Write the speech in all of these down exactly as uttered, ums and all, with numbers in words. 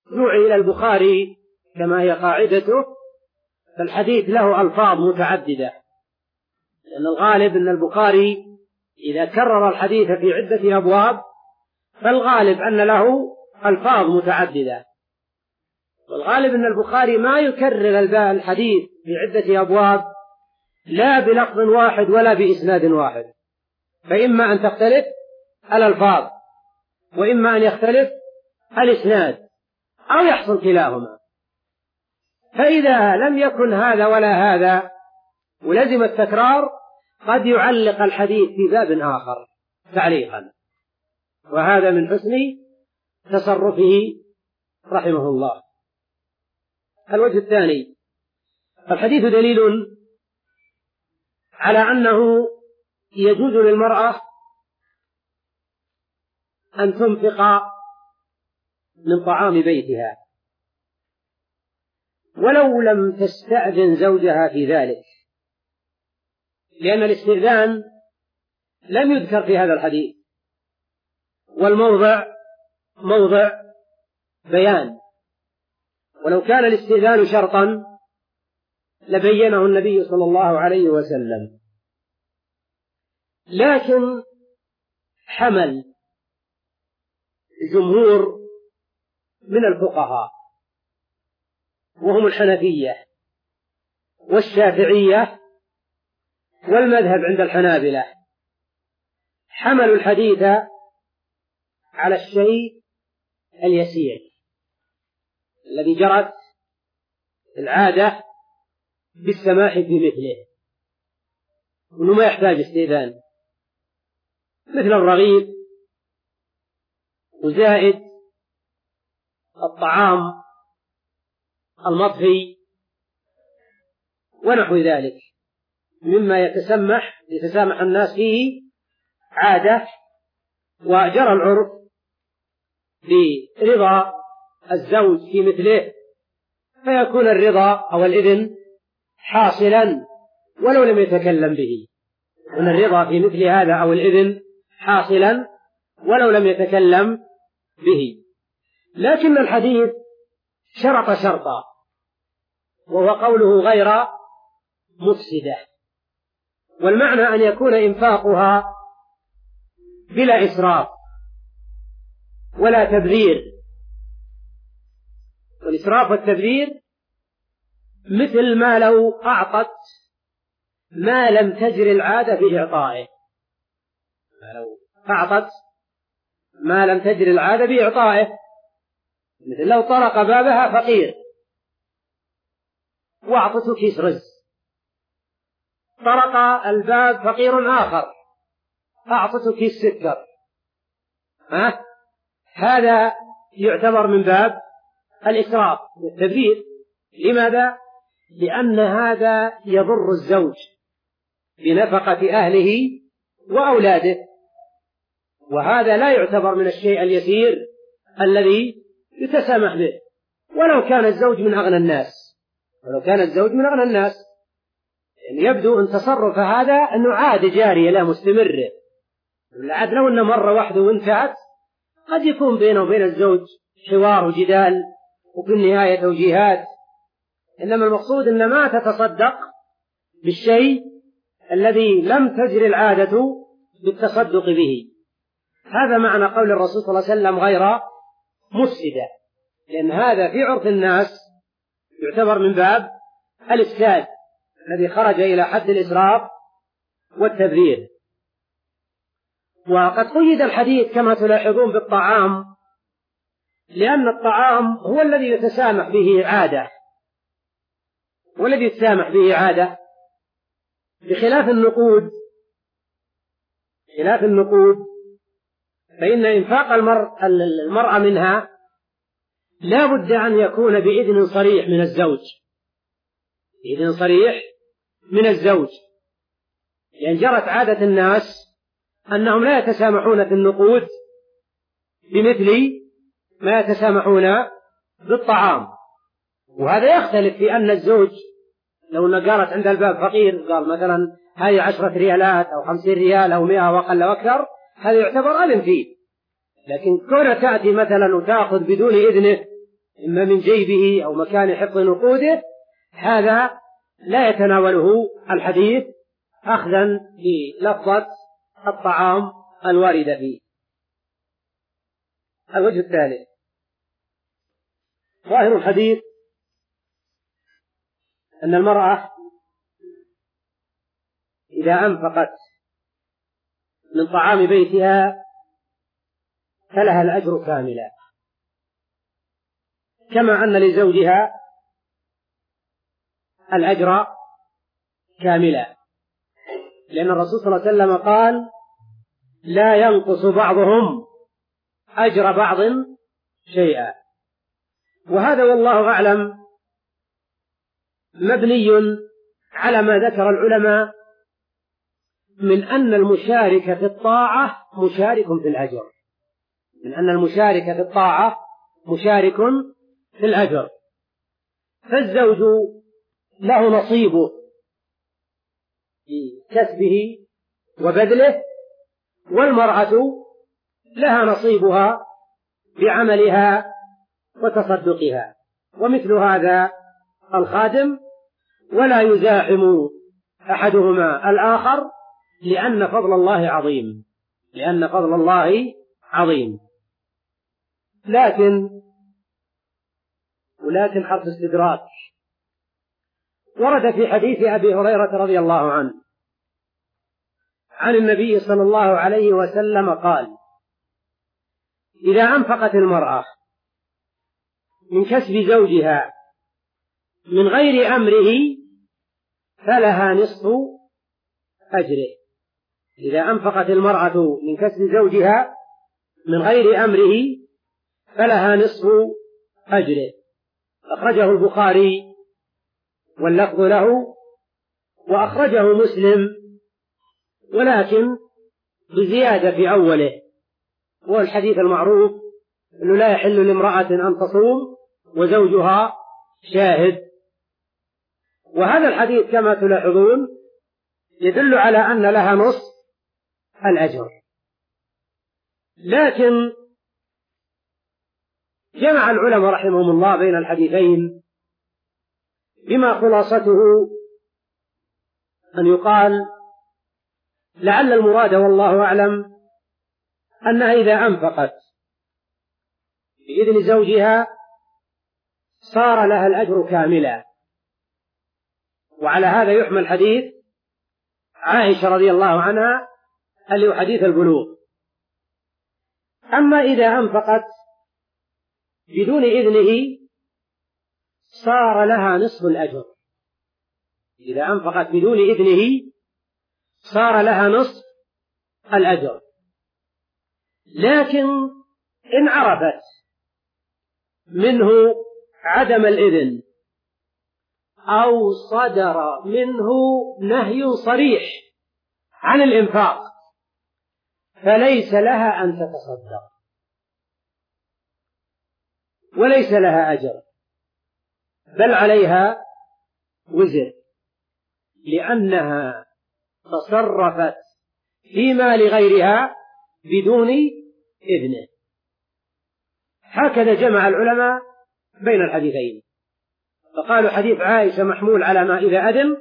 رجوع إلى البخاري كما هي قاعدته، فالحديث له ألفاظ متعددة، لأن الغالب أن البخاري إذا كرر الحديث في عدة أبواب فالغالب أن له ألفاظ متعددة، والغالب أن البخاري ما يكرر الحديث في عدة أبواب لا بلفظ واحد ولا بإسناد واحد، فإما أن تختلف الألفاظ وإما أن يختلف الإسناد أو يحصل كلاهما. فإذا لم يكن هذا ولا هذا ولزم التكرار قد يعلق الحديث في باب آخر تعليقا، وهذا من حسن تصرفه رحمه الله. الوجه الثاني: الحديث دليل على أنه يجوز للمرأة أن تنفق من طعام بيتها ولو لم تستأذن زوجها في ذلك، لأن الاستئذان لم يذكر في هذا الحديث، والموضع موضع بيان، ولو كان الاستئذان شرطا لبينه النبي صلى الله عليه وسلم. لكن حمل جمهور من الفقهاء وهم الحنفية والشافعية والمذهب عند الحنابلة، حملوا الحديث على الشيء اليسير الذي جرت العادة بالسماح بمثله، وأنه ما يحتاج استئذان، مثل الرغيف وزائد الطعام المطهي ونحو ذلك مما يتسمح يتسامح الناس فيه عادة، وجرى العرف برضا الزوج في مثله، فيكون الرضا أو الإذن حاصلا ولو لم يتكلم به، أن الرضا في مثل هذا أو الإذن حاصلا ولو لم يتكلم به. لكن الحديث شرط شرطا، وهو قوله غير مفسدة، والمعنى أن يكون إنفاقها بلا إسراف ولا تبذير، والإسراف والتبذير مثل ما لو أعطت ما لم تجري العادة في إعطائه، لو أعطت ما لم تجري العادة بإعطائه، مثل لو طرق بابها فقير وأعطته كيس رز، طرق الباب فقير آخر أعطته كيس سكر، ها؟ هذا يعتبر من باب الإسراف والتبذير. لماذا؟ لأن هذا يضر الزوج بنفقة أهله وأولاده، وهذا لا يعتبر من الشيء اليسير الذي يتسامح به، ولو كان الزوج من أغنى الناس ولو كان الزوج من أغنى الناس يعني يبدو أن تصرف هذا أنه عادة جارية لا مستمرة، عاد لو أنه مرة واحدة وانتهت قد يكون بينه وبين الزوج حوار وجدال وفي النهاية توجيهات، إنما المقصود أن ما تتصدق بالشيء الذي لم تجري العادة بالتصدق به. هذا معنى قول الرسول صلى الله عليه وسلم غير مفسدة، لأن هذا في عرف الناس يعتبر من باب الإفساد الذي خرج إلى حد الإسراف والتبذير. وقد قيد الحديث كما تلاحظون بالطعام، لأن الطعام هو الذي يتسامح به عادة والذي يتسامح به عادة، بخلاف النقود خلاف النقود فإن إنفاق المرأة منها لا بد أن يكون بإذن صريح من الزوج بإذن صريح من الزوج لأن جرت عادة الناس أنهم لا يتسامحون في النقود بمثل ما يتسامحون بالطعام. وهذا يختلف في أن الزوج لو نقرت عند الباب فقير قال مثلا هذه عشرة ريالات أو خمسين ريال أو مئة وقل وأكثر، هذا يعتبر أذن فيه. لكن كونها تأتي مثلا وتأخذ بدون إذنه إما من جيبه أو مكان حفظ نقوده، هذا لا يتناوله الحديث أخذا بلفظة الطعام الواردة فيه. الوجه الثالث: ظاهر الحديث أن المرأة إذا أنفقت من طعام بيتها فلها الأجر كاملا، كما أن لزوجها الأجر كاملا، لأن الرسول صلى الله عليه وسلم قال: لا ينقص بعضهم أجر بعض شيئا. وهذا والله أعلم مبني على ما ذكر العلماء من أن المشارك في الطاعة مشارك في الأجر، من أن المشارك في الطاعة مشارك في الأجر. فالزوج له نصيبه في كسبه وبذله، والمرأة لها نصيبها بعملها وتصدقها، ومثل هذا الخادم، ولا يزاحم أحدهما الآخر، لأن فضل الله عظيم، لأن فضل الله عظيم. لكن ولكن حرف استدراك، ورد في حديث أبي هريرة رضي الله عنه عن النبي صلى الله عليه وسلم قال: إذا أنفقت المرأة من كسب زوجها من غير أمره فلها نصف أجره. إذا أنفقت المرأة من كسب زوجها من غير أمره فلها نصف أجره. أخرجه البخاري واللفظ له، وأخرجه مسلم ولكن بزيادة في أوله، وهو الحديث المعروف أنه لا يحل لامرأة أن تصوم وزوجها شاهد. وهذا الحديث كما تلاحظون يدل على أن لها نصف الأجر. لكن جمع العلماء رحمهم الله بين الحديثين بما خلاصته أن يقال لعل المراد والله أعلم أنها إذا أنفقت بإذن زوجها صار لها الأجر كاملا، وعلى هذا يحمل حديث عائشة رضي الله عنها اللي هو حديث البلوغ. أما إذا أنفقت بدون إذنه صار لها نصف الأجر. إذا أنفقت بدون إذنه صار لها نصف الأجر. لكن إن عرفت منه عدم الإذن أو صدر منه نهي صريح عن الإنفاق فليس لها أن تتصدق وليس لها أجر، بل عليها وزر، لأنها تصرفت في مال غيرها بدون إذنه. هكذا جمع العلماء بين الحديثين، فقالوا حديث عائشة محمول على ما إذا أذن،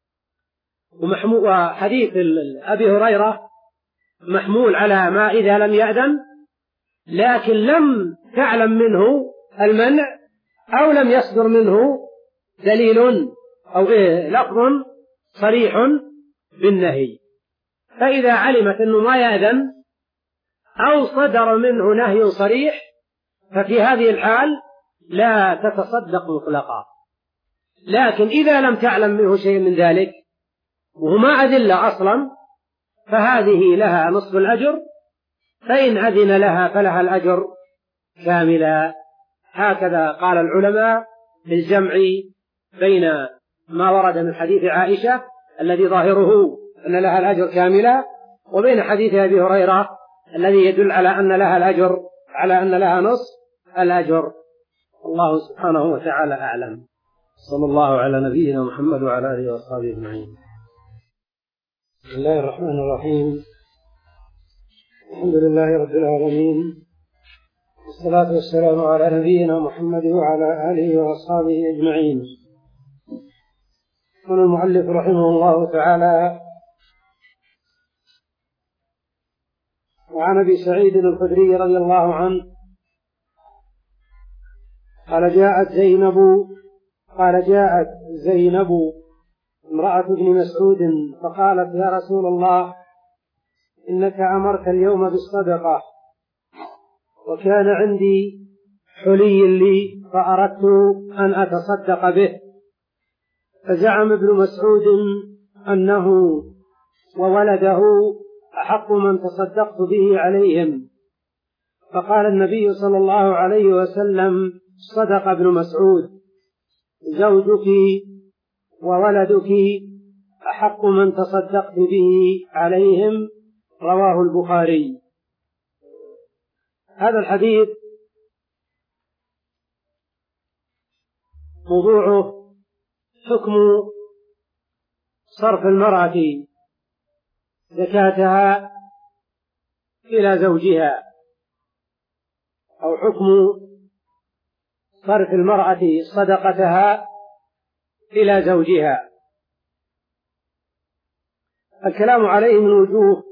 وحديث أبي هريرة محمول على ما إذا لم يأذن، لكن لم تعلم منه المنع أو لم يصدر منه دليل أو إيه لفظ صريح بالنهي. فإذا علمت أنه ما يأذن أو صدر منه نهي صريح ففي هذه الحال لا تتصدق مطلقا. لكن إذا لم تعلم منه شيء من ذلك وهما أدلة أصلا فهذه لها نصف الأجر، فإن أذن لها فلها الأجر كاملا. هكذا قال العلماء بالجمع بين ما ورد من حديث عائشة الذي ظاهره أن لها الأجر كاملا، وبين حديث أبي هريرة الذي يدل على أن لها الأجر على أن لها نصف الأجر. الله سبحانه وتعالى أعلم. صلى الله على نبينا محمد وعلى آله وأصحابه أجمعين. بسم الله الرحمن الرحيم. الحمد لله رب العالمين، والصلاة والسلام على نبينا محمد وعلى آله وأصحابه أجمعين. يقول المؤلف رحمه الله تعالى: وعن أبي سعيد الخدري رضي الله عنه قال جاءت زينب قال جاءت زينب امرأة ابن مسعود فقالت: يا رسول الله، إنك أمرت اليوم بالصدقة، وكان عندي حلي لي فأردت أن أتصدق به. فزعم ابن مسعود أنه وولده أحق من تصدقت به عليهم. فقال النبي صلى الله عليه وسلم: صدق ابن مسعود، زوجك وولدك أحق من تصدقت به عليهم. رواه البخاري. هذا الحديث موضوعه حكم صرف المرأة زكاتها إلى زوجها، أو حكم صرف المرأة صدقتها إلى زوجها. الكلام عليه من وجوه.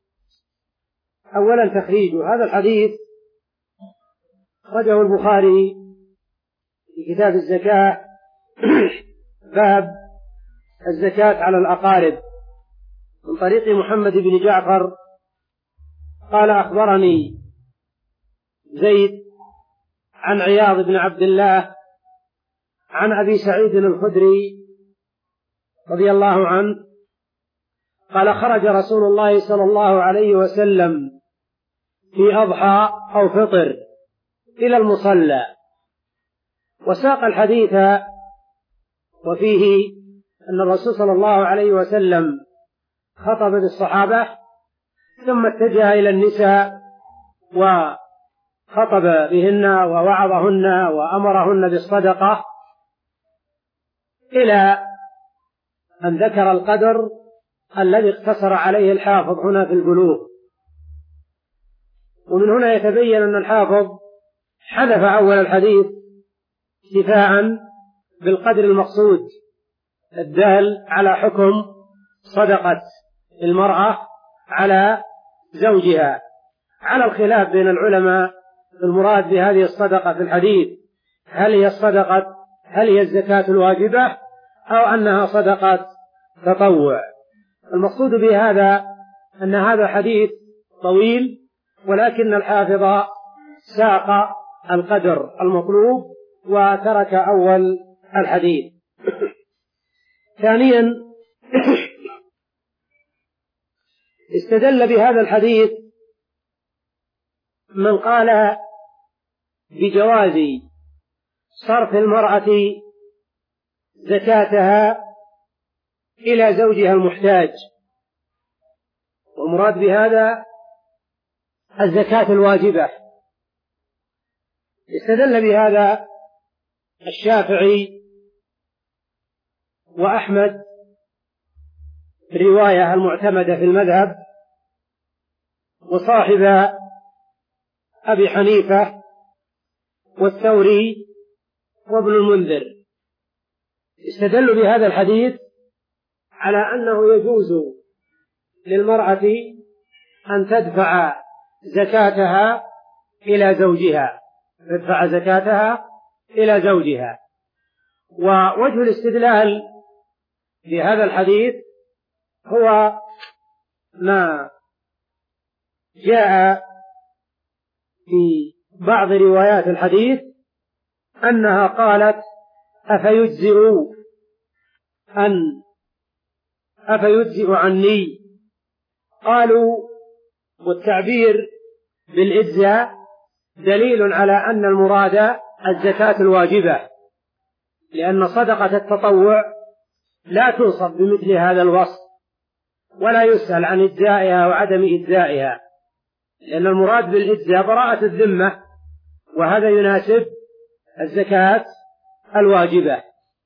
أولا تخريج هذا الحديث أخرجه البخاري في كتاب الزكاة باب الزكاة على الأقارب من طريق محمد بن جعفر قال: أخبرني زيد عن عياض بن عبد الله عن أبي سعيد الخدري رضي الله عنه قال: خرج رسول الله صلى الله عليه وسلم في أضحى أو فطر إلى المصلى، وساق الحديث وفيه أن الرسول صلى الله عليه وسلم خطب للصحابة ثم اتجه إلى النساء وخطب بهن ووعظهن وأمرهن بالصدقة إلى أن ذكر القدر الذي اقتصر عليه الحافظ هنا في البلوغ. ومن هنا يتبين أن الحافظ حذف أول الحديث اكتفاء بالقدر المقصود الدال على حكم صدقة المرأة على زوجها، على الخلاف بين العلماء المراد بهذه الصدقة في الحديث، هل هي الصدقة هل هي الزكاة الواجبة أو أنها صدقة تطوع. المقصود بهذا أن هذا حديث طويل، ولكن الحافظ ساق القدر المطلوب وترك أول الحديث. ثانيا استدل بهذا الحديث من قال بجواز صرف المرأة زكاتها إلى زوجها المحتاج، والمراد بهذا الزكاة الواجبة. استدل بهذا الشافعي وأحمد رواية المعتمدة في المذهب، وصاحب أبي حنيفة والثوري وابن المنذر. استدلوا بهذا الحديث على أنه يجوز للمرأة أن تدفع زكاتها إلى زوجها تدفع زكاتها إلى زوجها. ووجه الاستدلال بهذا الحديث هو ما جاء في بعض روايات الحديث أنها قالت: أفيجزئ أن أفيجزئ عني. قالوا: والتعبير بالإجزاء دليل على أن المراد الزكاة الواجبة، لأن صدقة التطوع لا توصف بمثل هذا الوصف ولا يسأل عن إجزائها وعدم إجزائها، لأن المراد بالإجزاء براءة الذمة، وهذا يناسب الزكاة الواجبة.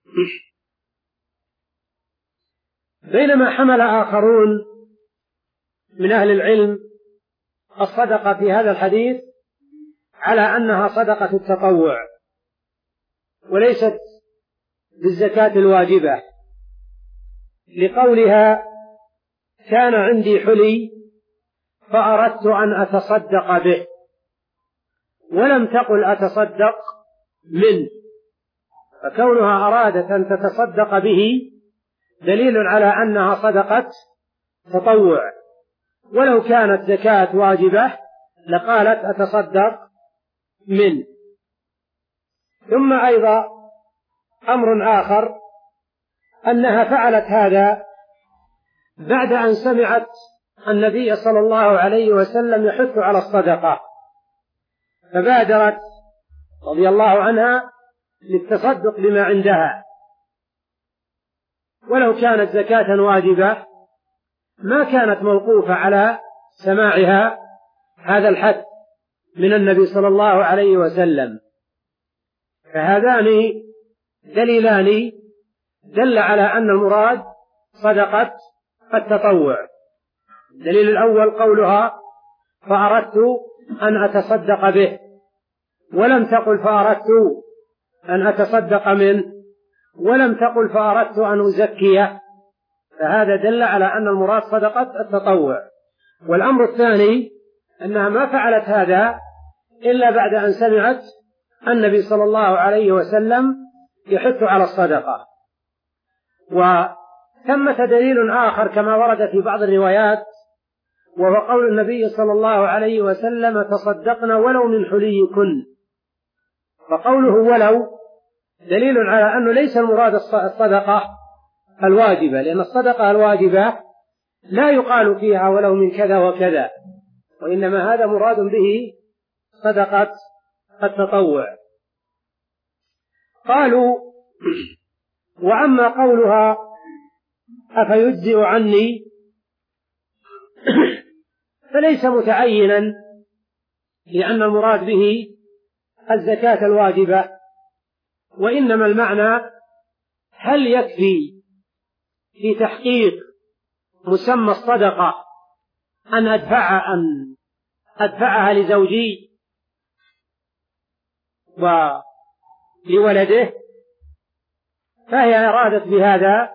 بينما حمل آخرون من أهل العلم الصدقة في هذا الحديث على أنها صدقة التطوع وليست بالزكاة الواجبة، لقولها كان عندي حلي فأردت أن أتصدق به، ولم تقل أتصدق منه، فكونها أرادت أن تتصدق به دليل على أنها صدقة تطوع، ولو كانت زكاة واجبة لقالت أتصدق منه. ثم أيضا أمر آخر أنها فعلت هذا بعد أن سمعت النبي صلى الله عليه وسلم يحث على الصدقة، فبادرت رضي الله عنها للتصدق بما عندها، ولو كانت زكاة واجبة ما كانت موقوفة على سماعها هذا الحث من النبي صلى الله عليه وسلم. فهذان دليلان دل على أن المراد صدقة التطوع. الدليل الأول قولها فأردت أن أتصدق به، ولم تقل فأردت أن أتصدق منه، ولم تقل فأردت أن أزكيه، فهذا دل على أن المراد صدقة التطوع. والأمر الثاني أنها ما فعلت هذا إلا بعد أن سمعت النبي صلى الله عليه وسلم يحث على الصدقة. وثمة دليل آخر كما ورد في بعض الروايات، وهو قول النبي صلى الله عليه وسلم تصدقنا ولو من حليكن، فقوله ولو دليل على أنه ليس المراد الصدقة الواجبة، لأن الصدقة الواجبة لا يقال فيها ولو من كذا وكذا، وإنما هذا مراد به صدقة التطوع. قالوا وأما قولها أفيجزئ عني فليس متعينا، لأن المراد به الزكاة الواجبة، وإنما المعنى هل يكفي في تحقيق مسمى الصدقة أن أدفع أن أدفعها لزوجي ولولده، فهي أرادت بهذا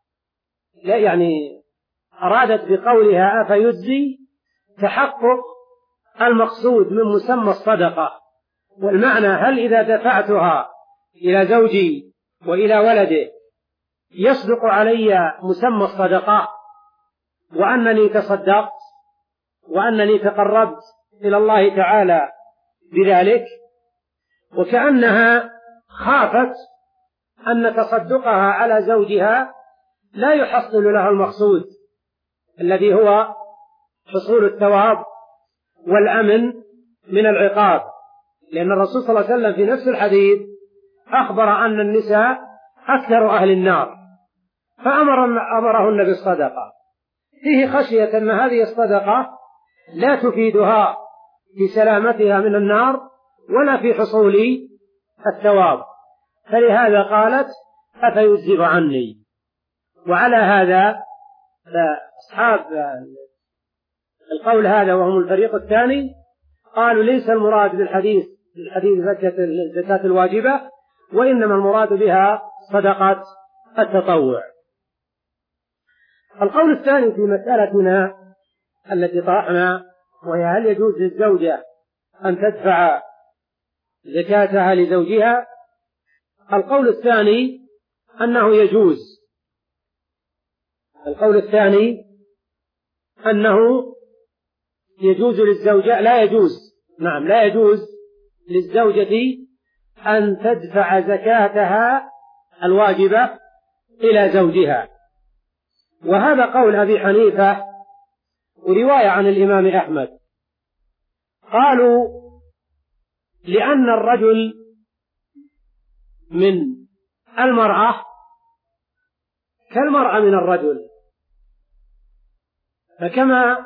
يعني أرادت بقولها أفيجزي تحقق المقصود من مسمى الصدقة، والمعنى هل إذا دفعتها إلى زوجي وإلى ولده يصدق علي مسمى الصدقة وأنني تصدقت وأنني تقربت إلى الله تعالى بذلك، وكأنها خافت أن تصدقها على زوجها لا يحصل لها المقصود الذي هو حصول الثواب والأمن من العقاب، لأن الرسول صلى الله عليه وسلم في نفس الحديث أخبر أن النساء أكثر أهل النار، فأمر أمرهن بالصدقة، فيه خشية أن هذه الصدقة لا تفيدها في سلامتها من النار ولا في حصول الثواب، فلهذا قالت أفيجزئ عني. وعلى هذا فأصحاب القول هذا وهم الفريق الثاني قالوا ليس المراد بالحديث بالحديث الزكاة الواجبة، وإنما المراد بها صدقة التطوع. القول الثاني في مسألتنا التي طرحنا، وهي هل يجوز للزوجة أن تدفع زكاتها لزوجها، القول الثاني أنه يجوز القول الثاني أنه يجوز للزوجة لا يجوز نعم لا يجوز للزوجة أن تدفع زكاتها الواجبة إلى زوجها، وهذا قول أبي حنيفة ورواية عن الإمام أحمد. قالوا لأن الرجل من المرأة كالمرأة من الرجل، فكما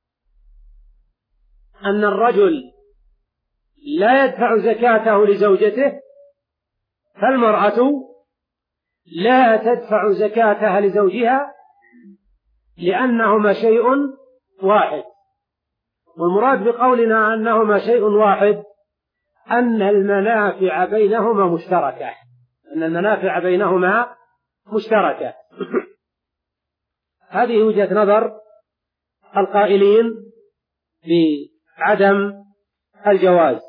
أن الرجل لا يدفع زكاته لزوجته فالمرأة لا تدفع زكاتها لزوجها، لأنهما شيء واحد. والمراد بقولنا أنهما شيء واحد أن المنافع بينهما مشتركة أن المنافع بينهما مشتركة هذه وجهة نظر القائلين بعدم الجواز.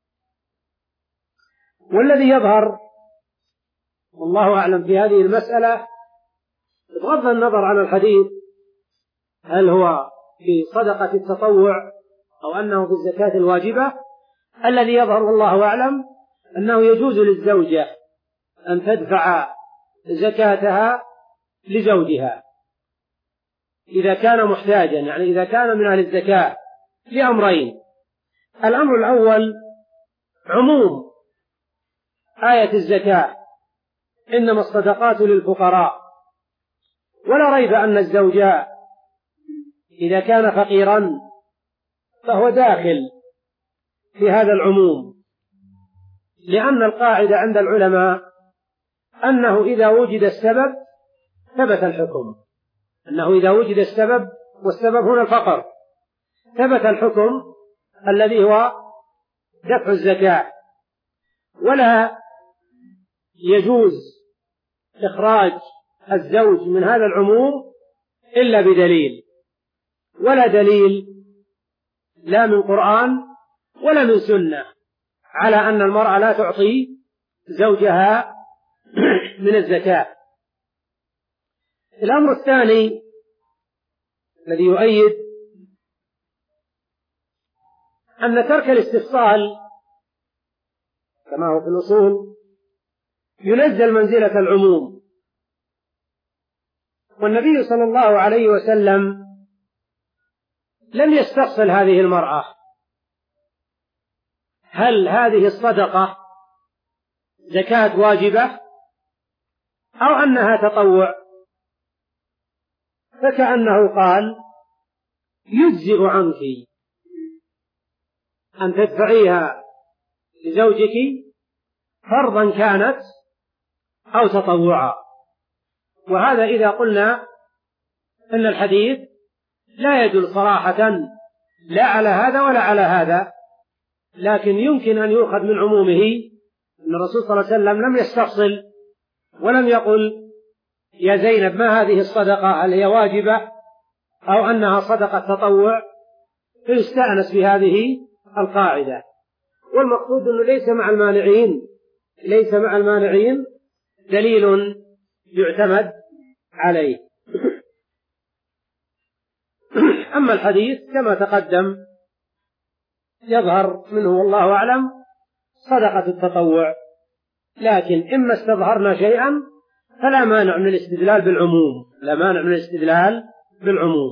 والذي يظهر والله أعلم في هذه المسألة بغض النظر عن الحديث هل هو في صدقة التطوع أو أنه في الزكاة الواجبة، الذي يظهر والله أعلم أنه يجوز للزوجة أن تدفع زكاتها لزوجها إذا كان محتاجا، يعني إذا كان من أهل الزكاة، لأمرين: الأمر الأول عموم آية الزكاة إنما الصدقات للفقراء، ولا ريب أن الزوج إذا كان فقيرا فهو داخل في هذا العموم، لأن القاعدة عند العلماء أنه إذا وجد السبب ثبت الحكم، أنه إذا وجد السبب، والسبب هنا الفقر، ثبت الحكم الذي هو دفع الزكاة. ولا يجوز إخراج الزوج من هذا العموم إلا بدليل، ولا دليل لا من قرآن ولا من سنة على أن المرأة لا تعطي زوجها من الزكاة. الأمر الثاني الذي يؤيد أن ترك الاستفصال كما هو في الأصول ينزل منزلة العموم، والنبي صلى الله عليه وسلم لم يستفصل هذه المرأة هل هذه الصدقة زكاة واجبة أو أنها تطوع، فكأنه قال يجزئ عنك أن تدفعيها لزوجك فرضا كانت أو تطوعا. وهذا إذا قلنا أن الحديث لا يدل صراحة لا على هذا ولا على هذا، لكن يمكن أن يؤخذ من عمومه أن الرسول صلى الله عليه وسلم لم يستفصل ولم يقل يا زينب ما هذه الصدقة هل هي واجبة أو أنها صدقة تطوع، فيستأنس بهذه القاعدة. والمقصود أنه ليس مع المانعين ليس مع المانعين دليل يعتمد عليه. أما الحديث كما تقدم يظهر منه والله أعلم صدقة التطوع، لكن إما استظهرنا شيئا فلا مانع من الاستدلال بالعموم لا مانع من الاستدلال بالعموم.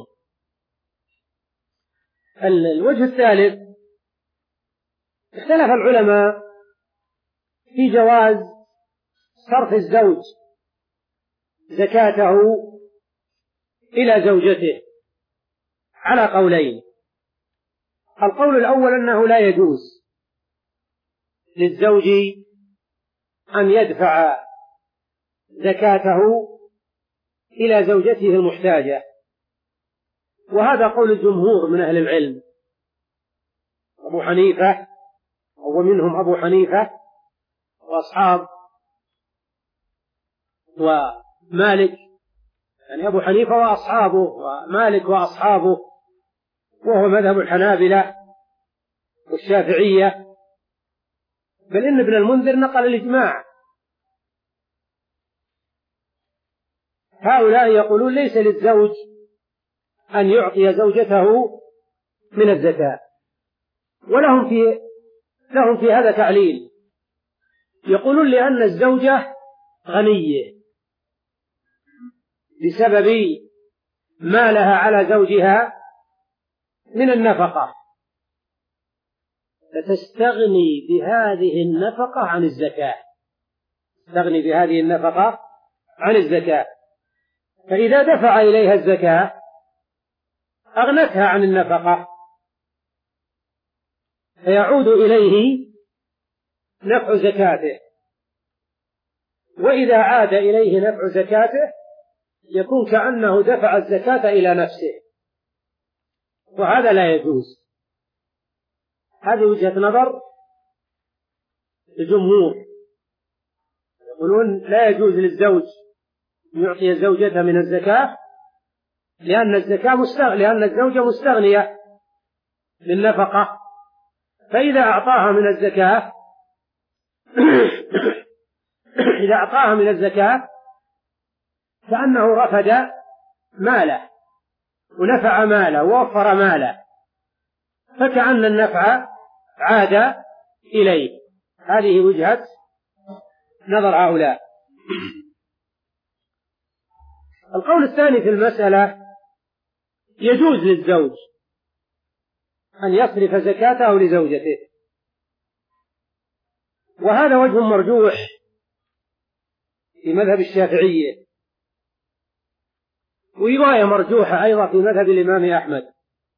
الوجه الثالث اختلف العلماء في جواز صرف الزوج زكاته إلى زوجته على قولين. القول الأول أنه لا يجوز للزوج أن يدفع زكاته إلى زوجته المحتاجة، وهذا قول الجمهور من أهل العلم، أبو حنيفة ومنهم أبو حنيفة وأصحاب ومالك، يعني أبو حنيفة وأصحابه ومالك وأصحابه، وهو مذهب الحنابلة والشافعية، بل إن ابن المنذر نقل الإجماع. هؤلاء يقولون ليس للزوج أن يعطي زوجته من الزكاة، ولهم في لهم في هذا تعليل، يقولون لأن الزوجة غنية بسبب ما لها على زوجها من النفقة، فتستغني بهذه النفقة عن الزكاة تستغني بهذه النفقة عن الزكاة، فإذا دفع إليها الزكاة أغنتها عن النفقة، فيعود إليه نفع زكاته، وإذا عاد إليه نفع زكاته يكون كأنه دفع الزكاة إلى نفسه، وهذا لا يجوز. هذه وجهة نظر الجمهور يقولون لا يجوز للزوج أن يعطي زوجته من الزكاة، لأن الزكاة مستغ... لأن الزوجة مستغنية للنفقة، فإذا أعطاها من الزكاة إذا أعطاها من الزكاة كأنه رفد ماله ونفع ماله ووفر ماله، فكأن النفع عاد إليه. هذه وجهة نظر هؤلاء. القول الثاني في المسألة: يجوز للزوج أن يصرف زكاته لزوجته، وهذا وجه مرجوح في مذهب الشافعية، ورواية مرجوحة أيضا في مذهب الإمام أحمد.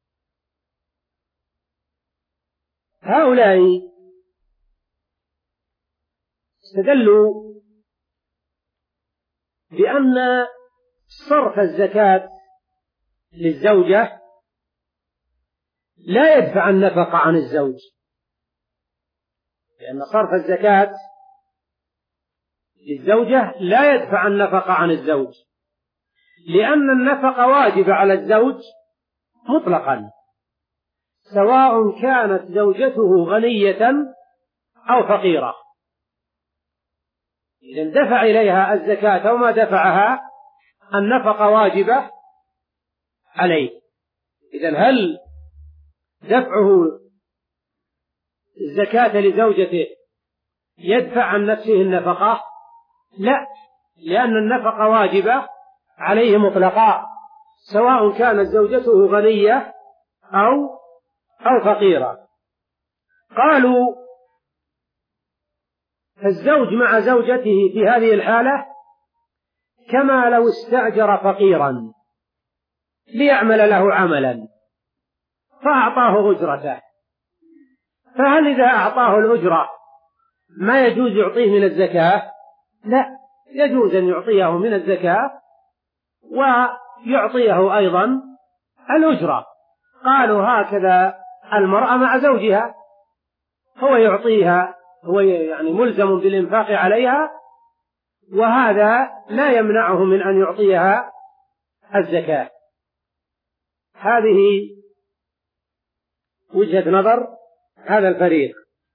هؤلاء استدلوا بأن صرف الزكاة للزوجة لا يدفع النفقة عن الزوج، لأن صرف الزكاة للزوجة لا يدفع النفقة عن الزوج، لأن النفقة واجبة على الزوج مطلقا، سواء كانت زوجته غنية أو فقيرة. إذا دفع إليها الزكاة وما دفعها النفقة واجبة عليه. إذن هل دفعه الزكاة لزوجته يدفع عن نفسه النفقة؟ لا، لأن النفقة واجبة عليه مطلقا، سواء كانت زوجته غنية أو أو فقيرة. قالوا: فالزوج مع زوجته في هذه الحالة كما لو استأجر فقيرا ليعمل له عملا فأعطاه أجرته، فهل إذا أعطاه الأجرة ما يجوز يعطيه من الزكاة؟ لا، يجوز أن يعطيه من الزكاة ويعطيه أيضا الأجرة. قالوا: هكذا المرأة مع زوجها، هو يعطيها، هو يعني ملزم بالإنفاق عليها، وهذا لا يمنعه من أن يعطيها الزكاة. هذه وجهة نظر هذا الفريق.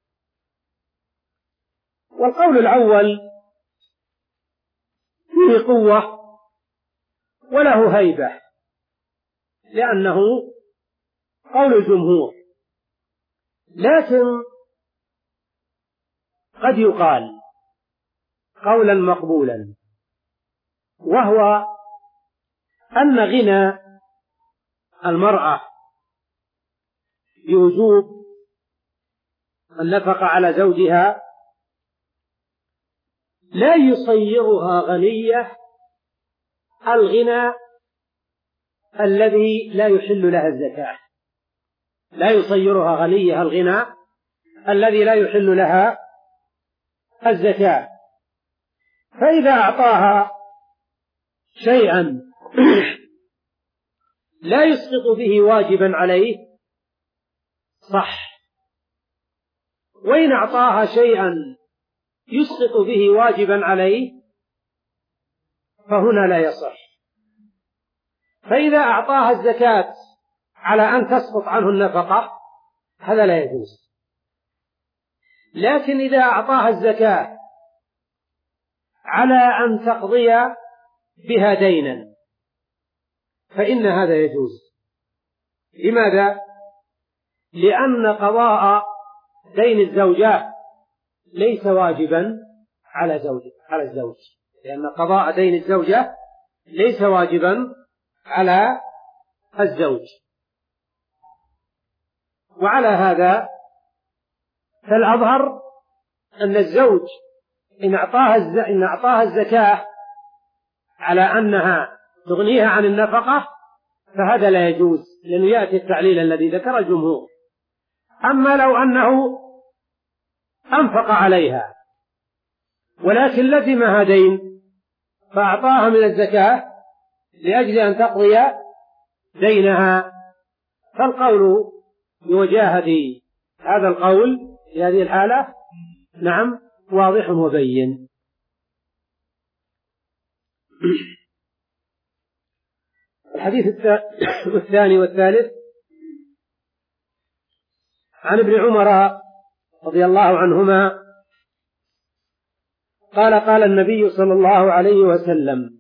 والقول الأول فيه قوة وله هيبة، لأنه قول الجمهور، لكن قد يقال قولا مقبولا، وهو أن غنى المرأة بوجوب النفقة على زوجها لا يصيرها غنية الغنى الذي لا يحل لها الزكاة، لا يصيرها غنية الغنى الذي لا يحل لها الزكاة. فإذا أعطاها شيئا لا يسقط به واجبا عليه صح، وإن أعطاها شيئا يسقط به واجبا عليه فهنا لا يصح. فإذا أعطاها الزكاة على أن تسقط عنه النفقة هذا لا يجوز، لكن إذا أعطاها الزكاة على أن تقضي بها دينا فإن هذا يجوز. لماذا؟ لأن قضاء دين الزوجات ليس واجبا على زوج على الزوج، لأن قضاء دين الزوجة ليس واجبا على الزوج. وعلى هذا فالأظهر أن الزوج إن أعطاها إن أعطاها الزكاة على أنها تغنيها عن النفقة فهذا لا يجوز، لأنه يأتي التعليل الذي ذكر الجمهور. أما لو أنه أنفق عليها ولكن لزمها دين فأعطاها من الزكاة لأجل أن تقضي دينها، فالقول بوجاهة هذا القول في هذه الحالة نعم واضح وبين. الحديث الثاني والثالث عن ابن عمر رضي الله عنهما قال قال النبي صلى الله عليه وسلم: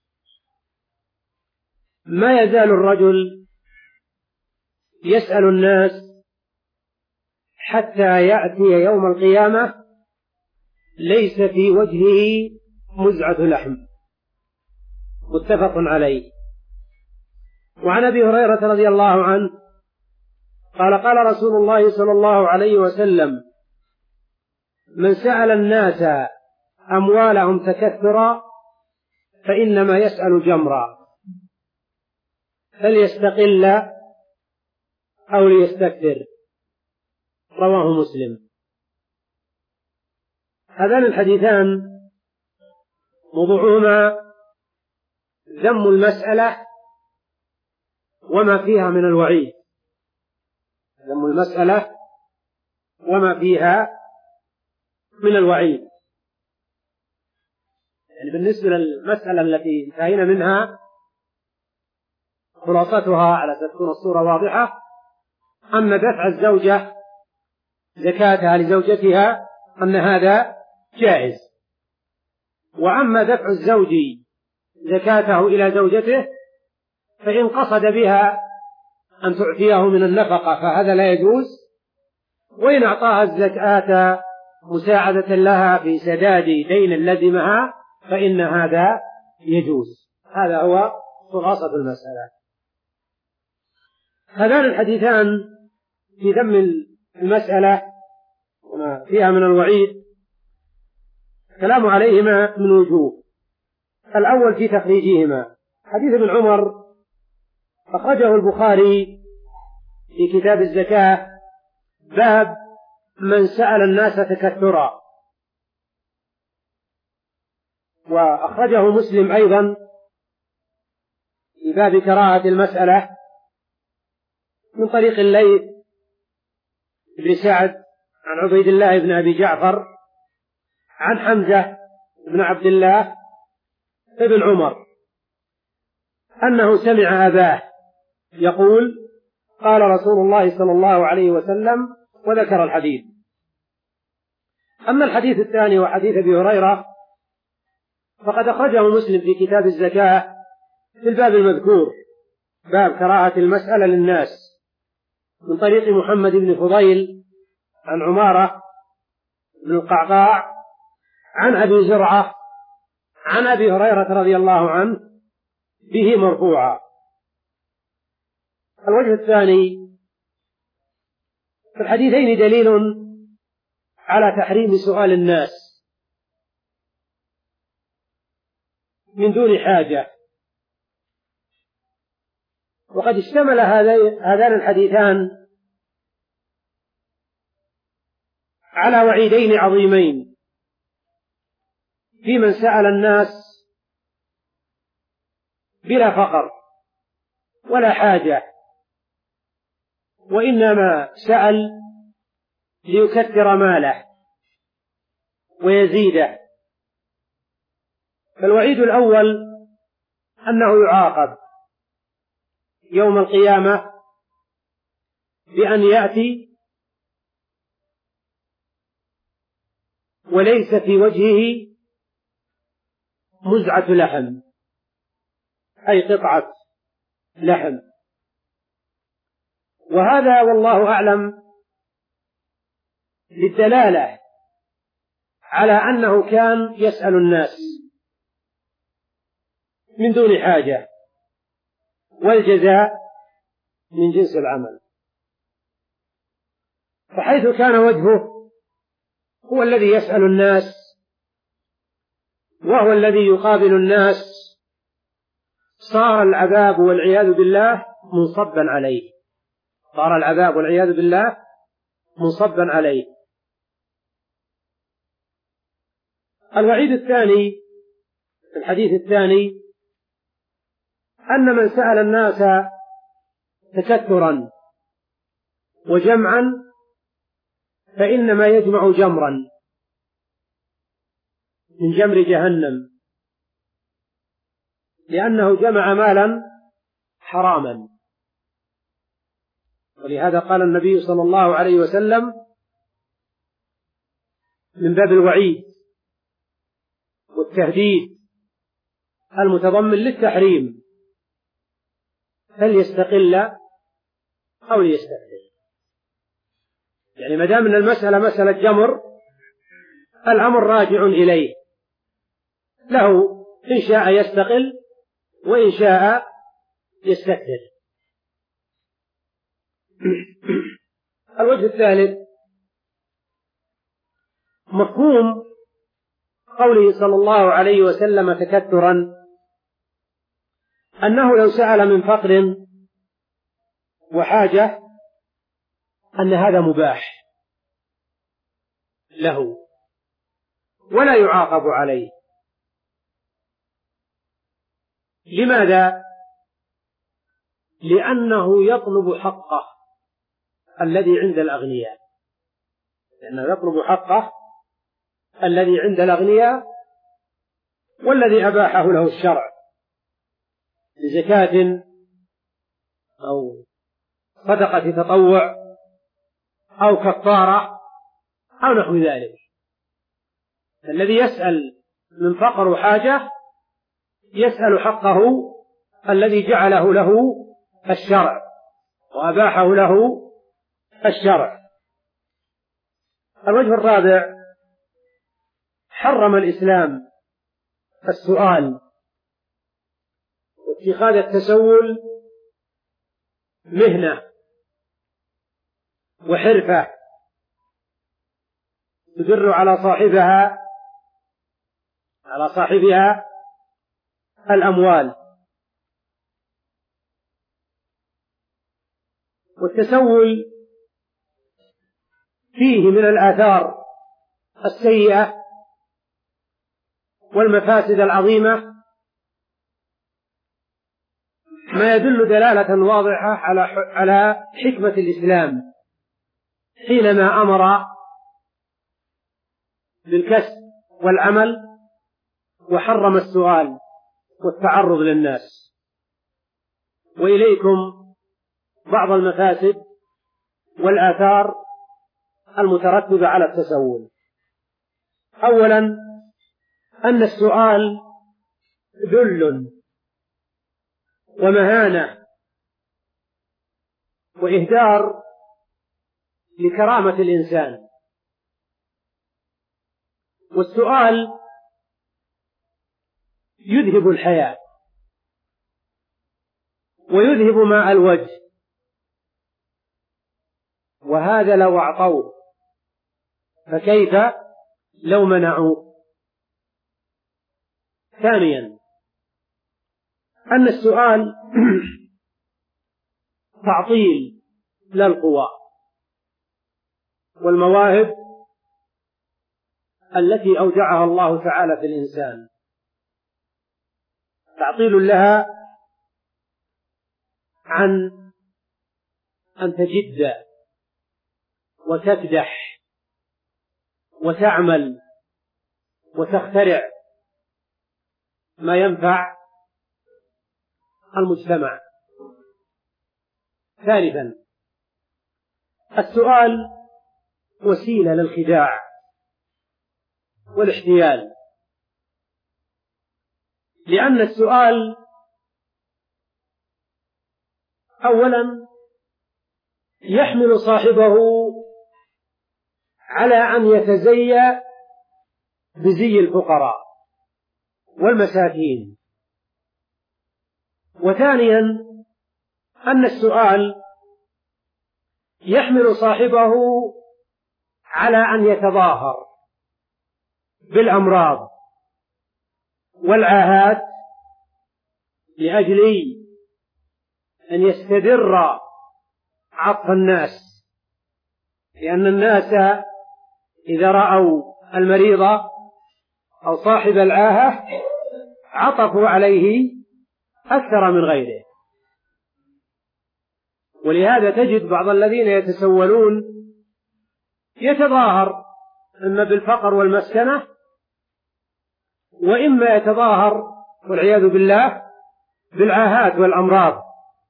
ما يزال الرجل يسأل الناس حتى يأتي يوم القيامة ليس في وجهه مزعة لحم. متفق عليه. وعن أبي هريرة رضي الله عنه قال قال رسول الله صلى الله عليه وسلم: من سأل الناس أموالهم تكثرا فإنما يسأل جمرا، فليستقل أو ليستكثر. رواه مسلم. هذان الحديثان موضوعهما ذم المسألة وما فيها من الوعيد. ذم المسألة وما فيها من الوعيد. يعني بالنسبة للمسألة التي انتهينا منها خلاصتها على تكون الصورة واضحة: أما دفع الزوجة زكاتها لزوجتها أن هذا جائز، وأما دفع الزوج زكاته إلى زوجته فإن قصد بها أن تعطيه من النفقة فهذا لا يجوز، وإن أعطاها الزكاة مساعدة لها في سداد دين لزمها فإن هذا يجوز. هذا هو خلاصة المسألة. هذان الحديثان في ذم المسألة وما فيها من الوعيد كلام عليهما من وجوه. الأول في تخريجهما: حديث ابن عمر أخرجه البخاري في كتاب الزكاة باب من سأل الناس تكثرا، وأخرجه مسلم أيضا في باب كراهة المسألة من طريق الليث بن سعد عن عبيد الله بن أبي جعفر عن حمزة بن عبد الله ابن عمر أنه سمع أباه يقول: قال رسول الله صلى الله عليه وسلم، وذكر الحديث. أما الحديث الثاني وحديث أبي هريرة فقد أخرجه مسلم في كتاب الزكاة في الباب المذكور، باب كراهة المسألة للناس، من طريق محمد بن فضيل عن عمارة بن القعقاع عن أبي زرعة عن أبي هريرة رضي الله عنه به مرفوعا. الوجه الثاني: في الحديثين دليل على تحريم سؤال الناس من دون حاجة، وقد اشتمل هذان الحديثان على وعيدين عظيمين في من سأل الناس بلا فقر ولا حاجة، وإنما سأل ليكثر ماله ويزيده. فالوعيد الأول أنه يعاقب يوم القيامة بأن يأتي وليس في وجهه مزعة لحم، أي قطعة لحم. وهذا والله أعلم للدلالة على أنه كان يسأل الناس من دون حاجة، والجزاء من جنس العمل. فحيث كان وجهه هو الذي يسأل الناس وهو الذي يقابل الناس صار العذاب والعياذ بالله منصبا عليه، صار العذاب والعياذ بالله منصبا عليه. الوعيد الثاني في الحديث الثاني أن من سأل الناس تكثرا وجمعا فإنما يجمع جمرا من جمر جهنم، لأنه جمع مالا حراما. ولهذا قال النبي صلى الله عليه وسلم من باب الوعيد والتهديد المتضمن للتحريم: فليستقل أو ليستكثر. يعني ما دام أن المسألة مسألة جمر، الأمر راجع إليه، له إن شاء يستقل وإن شاء يستكثر. الوجه الثالث مفهوم قوله صلى الله عليه وسلم تكثرا، أنه لو سأل من فقر وحاجة أن هذا مباح له ولا يعاقب عليه. لماذا؟ لأنه يطلب حقه الذي عند الأغنياء، لأنه يطلب حقه الذي عند الأغنياء والذي أباحه له الشرع لزكاة أو صدقة تطوع أو كفارة أو نحو ذلك. الذي يسأل من فقر وحاجة يسأل حقه الذي جعله له الشرع وأباحه له الشرع. الوجه الرابع: حرم الإسلام السؤال واتخاذ التسول مهنة وحرفة تدر على صاحبها على صاحبها الأموال. والتسول فيه من الآثار السيئة والمفاسد العظيمة ما يدل دلالة واضحة على على حكمة الإسلام حينما أمر بالكسب والعمل وحرم السؤال والتعرض للناس. وإليكم بعض المفاسد والآثار المترتبة على التسول. أولا، أن السؤال ذل ومهانة وإهدار لكرامة الإنسان. والسؤال يذهب الحياء ويذهب ماء الوجه، وهذا لو أعطوه فكيف لو منعوه. ثانيا، أن السؤال تعطيل للقوى والمواهب التي أودعها الله تعالى في الإنسان، تعطيل لها عن أن تجد وتكدح وتعمل وتخترع ما ينفع المجتمع. ثالثا، السؤال وسيلة للخداع والاحتيال، لأن السؤال أولا يحمل صاحبه على أن يتزي بزي الفقراء والمساكين. وثانيا، أن السؤال يحمل صاحبه على أن يتظاهر بالأمراض والعاهات لأجل أن يستدر عطف الناس، لأن الناس إذا رأوا المريض أو صاحب العاهة عطفوا عليه أكثر من غيره. ولهذا تجد بعض الذين يتسولون يتظاهر إما بالفقر والمسكنة وإما يتظاهر والعياذ بالله بالعاهات والأمراض،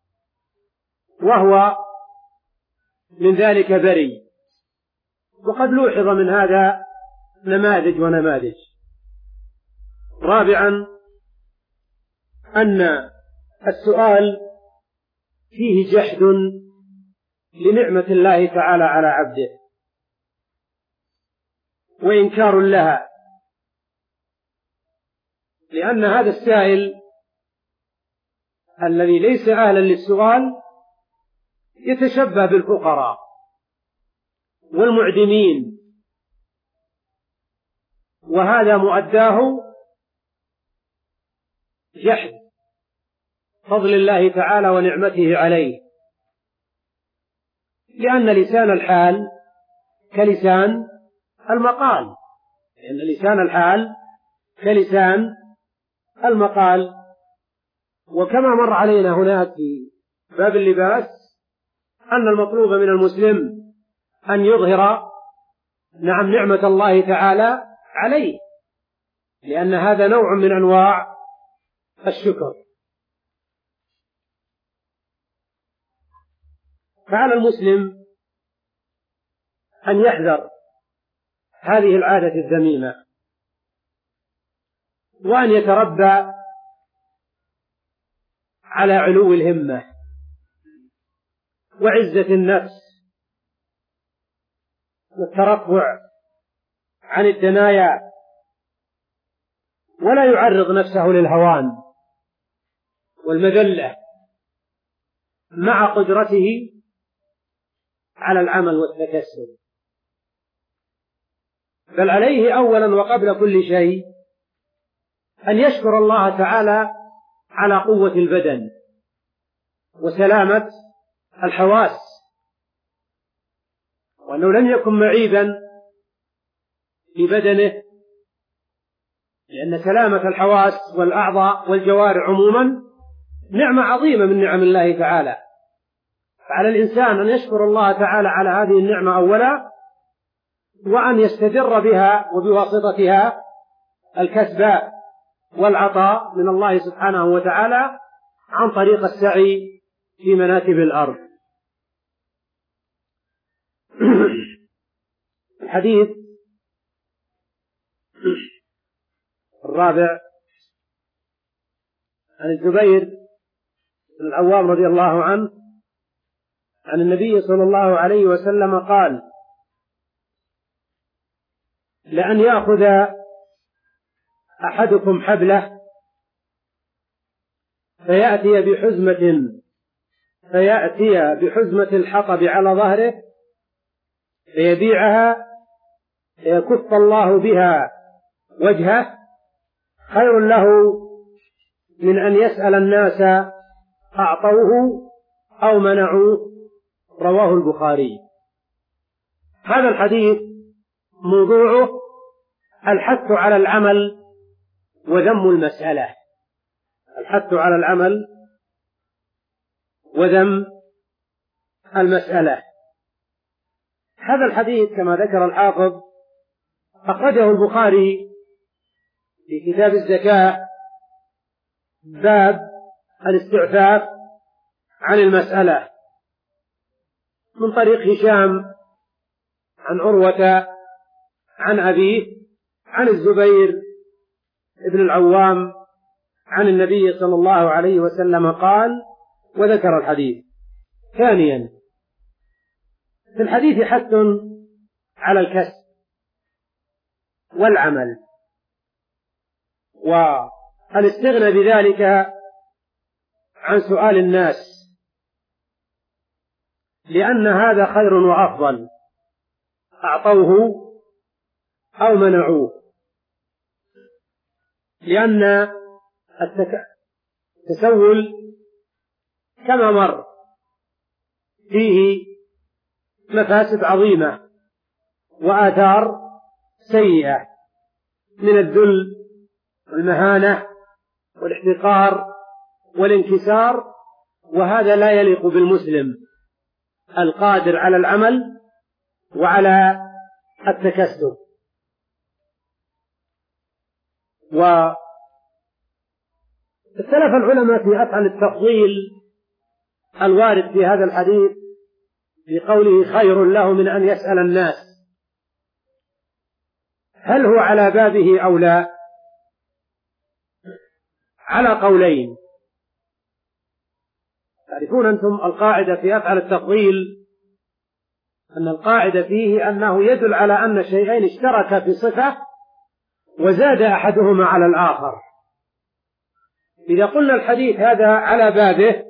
وهو من ذلك بريء. وقد لوحظ من هذا نماذج ونماذج. رابعا أن السؤال فيه جحد لنعمة الله تعالى على عبده وإنكار لها، لأن هذا السائل الذي ليس أهلا للسؤال يتشبه بالفقراء والمعدمين، وهذا مؤداه جحد فضل الله تعالى ونعمته عليه، لأن لسان الحال كلسان المقال، لأن لسان الحال كلسان المقال. وكما مر علينا هناك في باب اللباس أن المطلوب من المسلم أن يظهر نعم نعمة الله تعالى عليه، لأن هذا نوع من أنواع الشكر. فعلى المسلم أن يحذر هذه العادة الذميمة، وأن يتربى على علو الهمة وعزة النفس والترفع عن الدنايا، ولا يعرض نفسه للهوان والمذلة مع قدرته على العمل والتكسب، بل عليه أولا وقبل كل شيء أن يشكر الله تعالى على قوة البدن وسلامة الحواس، وأنه لم يكن معيبا في بدنه، لأن سلامة الحواس والأعضاء والجوارح عموما نعمة عظيمة من نعم الله تعالى. فعلى الإنسان أن يشكر الله تعالى على هذه النعمة أولا، وأن يستدر بها وبواسطتها الكسب والعطاء من الله سبحانه وتعالى عن طريق السعي في مناكب الأرض. الحديث الرابع عن الزبير بن العوام رضي الله عنه عن النبي صلى الله عليه وسلم قال: لأن يأخذ أحدكم حبله فيأتي بحزمة فيأتي بحزمة الحطب على ظهره فيبيعها فيكف الله بها وجهه خير له من أن يسأل الناس أعطوه أو منعوه. رواه البخاري. هذا الحديث موضوعه الحث على العمل وذم المسألة، الحث على العمل وذم المسألة. هذا الحديث كما ذكر الحافظ أخرجه البخاري في كتاب الزكاة باب الاستعفاف عن المسألة من طريق هشام عن عروة عن أبيه عن الزبير ابن العوام عن النبي صلى الله عليه وسلم قال، وذكر الحديث. ثانيا، في الحديث حث على الكسب والعمل والاستغنى بذلك عن سؤال الناس، لأن هذا خير وأفضل، أعطوه أو منعوه، لأن التسول كما مر فيه مفاسد عظيمة وآثار سيئة من الذل والمهانة والاحتقار والانكسار، وهذا لا يليق بالمسلم القادر على العمل وعلى التكسب. واختلف العلماء في أفعل التفضيل الوارد في هذا الحديث بقوله خير له من أن يسأل الناس، هل هو على بابه أو لا؟ على قولين. تعرفون أنتم القاعدة في أفعل التفضيل أن القاعدة فيه أنه يدل على أن شيئين اشتركا في صفة وزاد أحدهما على الآخر. إذا قلنا الحديث هذا على بابه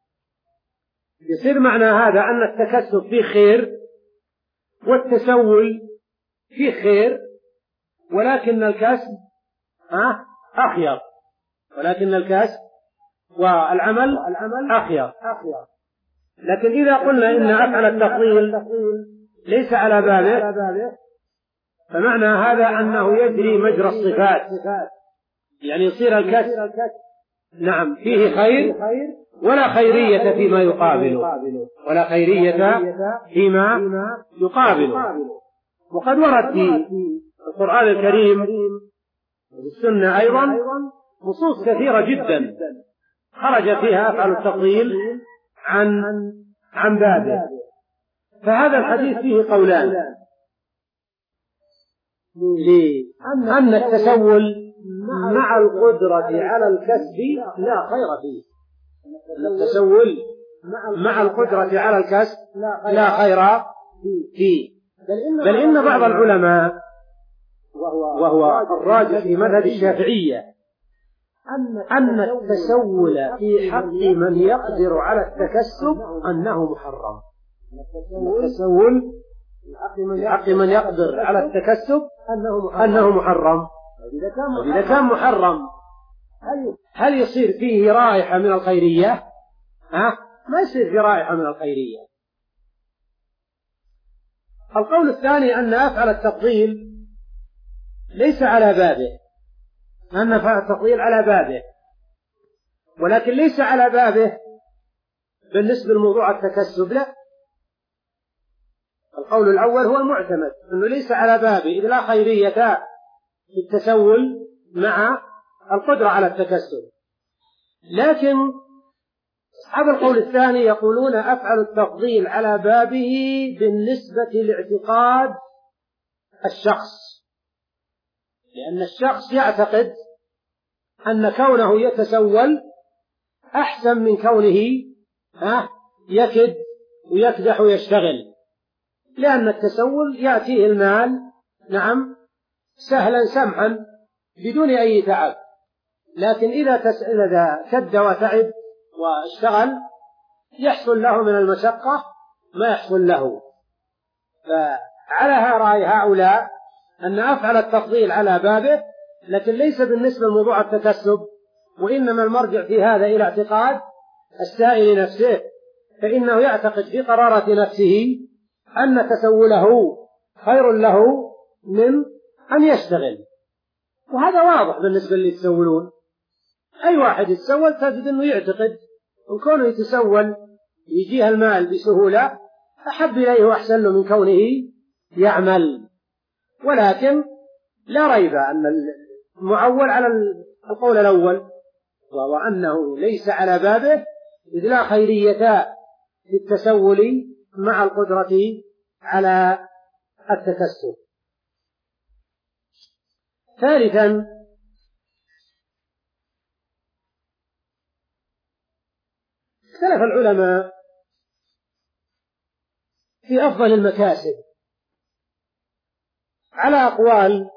يصير معنى هذا أن التكسب فيه خير والتسول فيه خير، ولكن الكسب أخير، ولكن الكسب والعمل أخير. لكن إذا قلنا إن أفعل التفضيل ليس على بابه فمعنى هذا أنه يجري مجرى الصفات، يعني يصير الكسب نعم فيه خير ولا خيرية فيما يقابله، ولا خيرية فيما يقابله. وقد ورد في القرآن الكريم والسنة أيضا نصوص كثيرة جدا خرج فيها أفعل التفضيل عن عن بابه. فهذا الحديث فيه قولان: لأن التسول مع القدرة على الكسب لا خير فيه، التسول مع القدرة على الكسب لا خير فيه. بل إن بعض العلماء وهو الراجح في مذهب الشافعية أن التسول في حق من يقدر على التكسب أنه محرم. التسول في حق من يقدر على التكسب أنه محرم. إذا كان محرم هل يصير فيه رائحة من الخيرية؟ ها؟ ما يصير فيه رائحة من الخيرية. القول الثاني أن أفعل التفضيل ليس على بابه، أن أفعل التفضيل على بابه، ولكن ليس على بابه بالنسبة لموضوع التكسب. لا، القول الأول هو المعتمد، أنه ليس على بابه إذ لا خيرية في التسول مع القدرة على التكسب. لكن أصحاب القول الثاني يقولون أفعل التفضيل على بابه بالنسبة لاعتقاد الشخص، لأن الشخص يعتقد أن كونه يتسول أحسن من كونه يكد ويكدح ويشتغل، لأن التسول يأتيه المال نعم سهلا سمحا بدون أي تعب، لكن إذا كد وتعب واشتغل يحصل له من المشقة ما يحصل له. فعلى رأي هؤلاء أن أفعل التفضيل على بابه، لكن ليس بالنسبة لموضوع التكسب، وإنما المرجع في هذا إلى اعتقاد السائل نفسه، فإنه يعتقد في قرارة نفسه أن تسوله خير له من أن يشتغل. وهذا واضح بالنسبة اللي يتسولون، أي واحد يتسول تجد أنه يعتقد أن كونه يتسول يجيه المال بسهولة أحب إليه وأحسن له من كونه يعمل. ولكن لا ريب أن المعول على القول الأول، وهو أنه ليس على بابه إذ لا خيرية في التسول مع القدرة على التكسب. ثالثا اختلف العلماء في أفضل المكاسب على أقوال.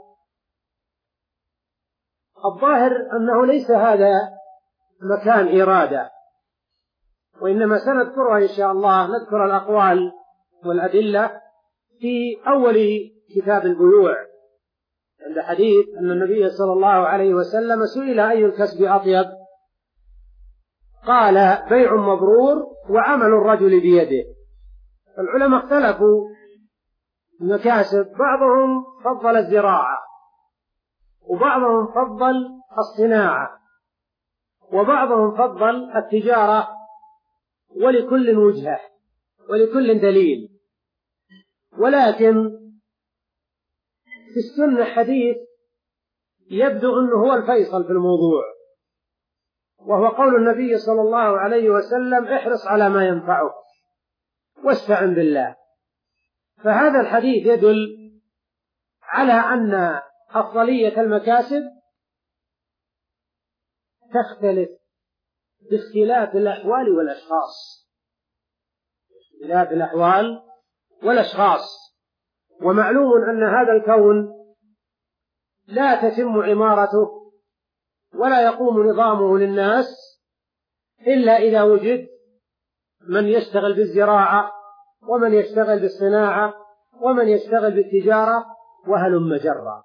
الظاهر أنه ليس هذا مكان إرادة، وإنما سنذكرها إن شاء الله، نذكر الأقوال والأدلة في أول كتاب البيوع عند حديث أن النبي صلى الله عليه وسلم سئل أي الكسب أطيب، قال بيع مبرور وعمل الرجل بيده. العلماء اختلفوا المكاسب، بعضهم فضل الزراعة، وبعضهم فضل الصناعة، وبعضهم فضل التجارة، ولكل وجهة ولكل دليل. ولكن في السنة حديث يبدو أنه هو الفيصل في الموضوع، وهو قول النبي صلى الله عليه وسلم: احرص على ما ينفعك واستعن بالله. فهذا الحديث يدل على أن أفضلية المكاسب تختلف باختلاف الأحوال والأشخاص، باختلاف الأحوال والأشخاص. ومعلوم أن هذا الكون لا تتم عمارته ولا يقوم نظامه للناس إلا إذا وجد من يشتغل بالزراعة، ومن يشتغل بالصناعة، ومن يشتغل بالتجارة، وهلم جرا.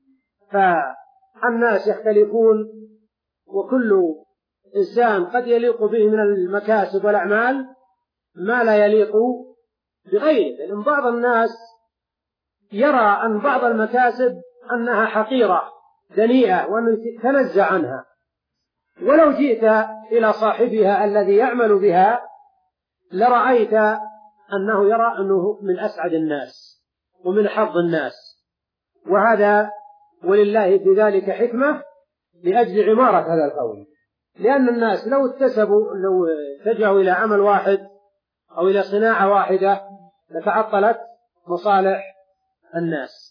فالناس يختلفون، وكل إنسان قد يليق به من المكاسب والأعمال ما لا يليق بغيره. لأن بعض الناس يرى أن بعض المكاسب أنها حقيرة دنيئة وأن تنزع عنها، ولو جئت إلى صاحبها الذي يعمل بها لرأيت أنه يرى أنه من أسعد الناس ومن حظ الناس. وهذا ولله في ذلك حكمة لأجل عمارة هذا الكون، لأن الناس لو اتسبوا لو اتجهوا إلى عمل واحد أو إلى صناعة واحدة لتعطلت مصالح الناس.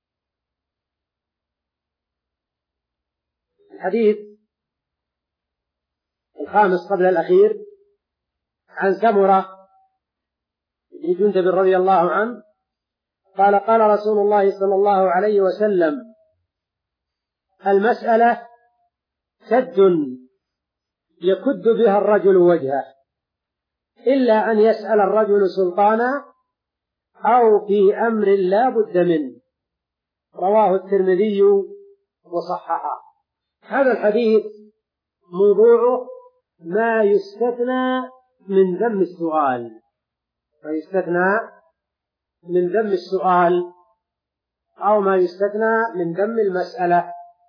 الحديث الخامس قبل الأخير عن سمرة بن جندب رضي الله عنه قال: قال رسول الله صلى الله عليه وسلم: المسألة سد يكد بها الرجل وجهه، إلا أن يسأل الرجل سلطانا أو في أمر لا بد منه. رواه الترمذي وصححه. هذا الحديث موضوعه ما يستثنى من ذم السؤال، ما يستثنى من ذم السؤال أو ما يستثنى من ذم المسألة.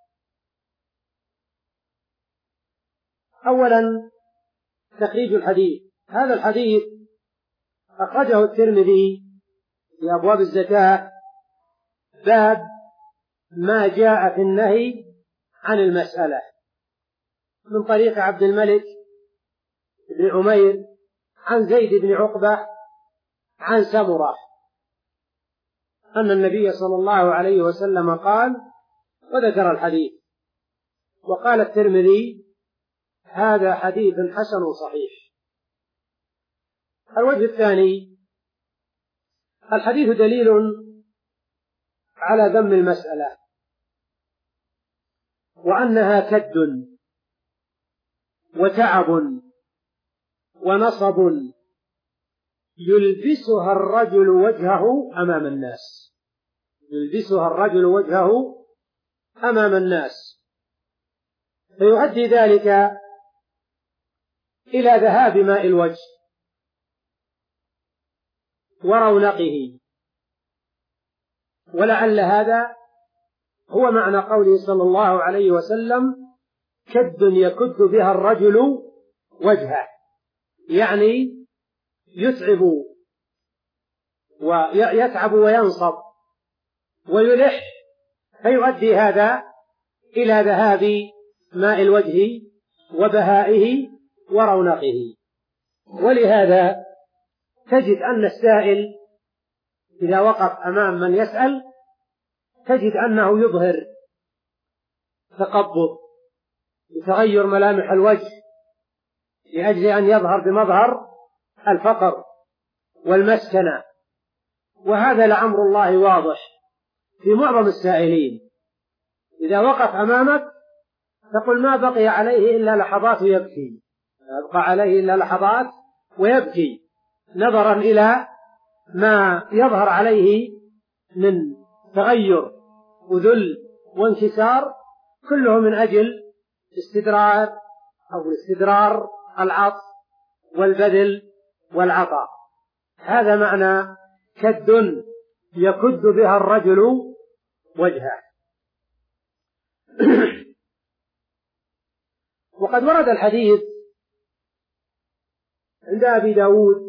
أولا تخريج الحديث. هذا الحديث أخرجه الترمذي في أبواب الزكاة، باب ما جاء في النهي عن المسألة، من طريق عبد الملك بن عمير عن زيد بن عقبة عن سمرة أن النبي صلى الله عليه وسلم قال، وذكر الحديث. وقال الترمذي: هذا حديث حسن صحيح. الوجه الثاني: الحديث دليل على ذم المسألة، وأنها كد وتعب ونصب يلبسها الرجل وجهه أمام الناس، يلبسها الرجل وجهه أمام الناس، فيؤدي ذلك إلى ذهاب ماء الوجه ورونقه. ولعل هذا هو معنى قوله صلى الله عليه وسلم: كد يكد بها الرجل وجهه، يعني يتعب ويتعب وينصب ويلح، فيؤدي هذا إلى ذهاب ماء الوجه وبهائه ورونقه. ولهذا تجد أن السائل إذا وقف أمام من يسأل تجد أنه يظهر تقبض وتغير ملامح الوجه لأجل أن يظهر بمظهر الفقر والمسكنة. وهذا لأمر الله واضح في معظم السائلين، إذا وقف أمامك تقول: ما بقي عليه إلا لحظات ويبكي، ما بقى عليه إلا لحظات ويبكي، نظرا إلى ما يظهر عليه من تغير وذل وانكسار، كله من أجل استدرار أو استدرار العطف والبذل والعطاء. هذا معنى كد يكد بها الرجل وجهه. وقد ورد الحديث عند أبي داود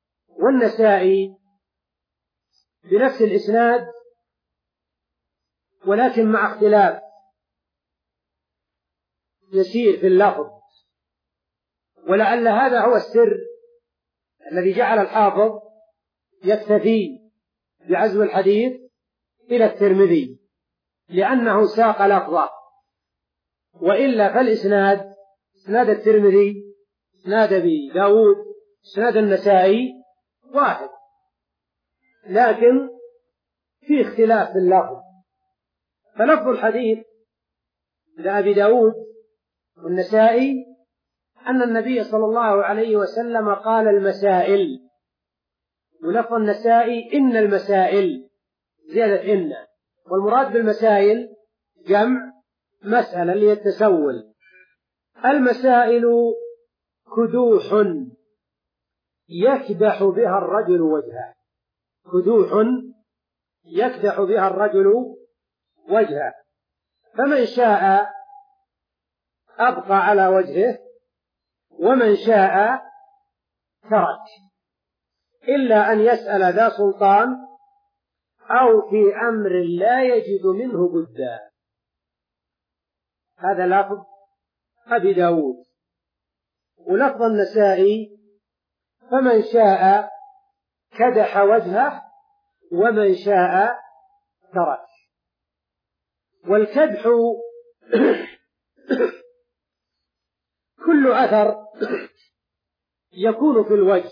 والنسائي بنفس الإسناد ولكن مع اختلاف يسير في اللفظ، ولعل هذا هو السر الذي جعل الحافظ يكتفي بعزو الحديث إلى الترمذي، لأنه ساق لفظه، وإلا فالإسناد إسناد الترمذي إسناد أبي داود إسناد النسائي واحد، لكن في اختلاف في اللفظ. فلفظ الحديث لأبي داود والنسائي أن النبي صلى الله عليه وسلم قال المسائل، ولفظ النسائي إن المسائل زيادة إن، والمراد بالمسائل جمع مسألة للتسول. المسائل كدوح يكدح بها الرجل وجهه، كدوح يكدح بها الرجل وجهه، فمن شاء أبقى على وجهه ومن شاء ترك، إلا أن يسأل ذا سلطان أو في أمر لا يجد منه بدا. هذا لفظ أبي داود. ولفظ النسائي فمن شاء كدح وجهه ومن شاء ترك. والكدح كل أثر يكون في الوجه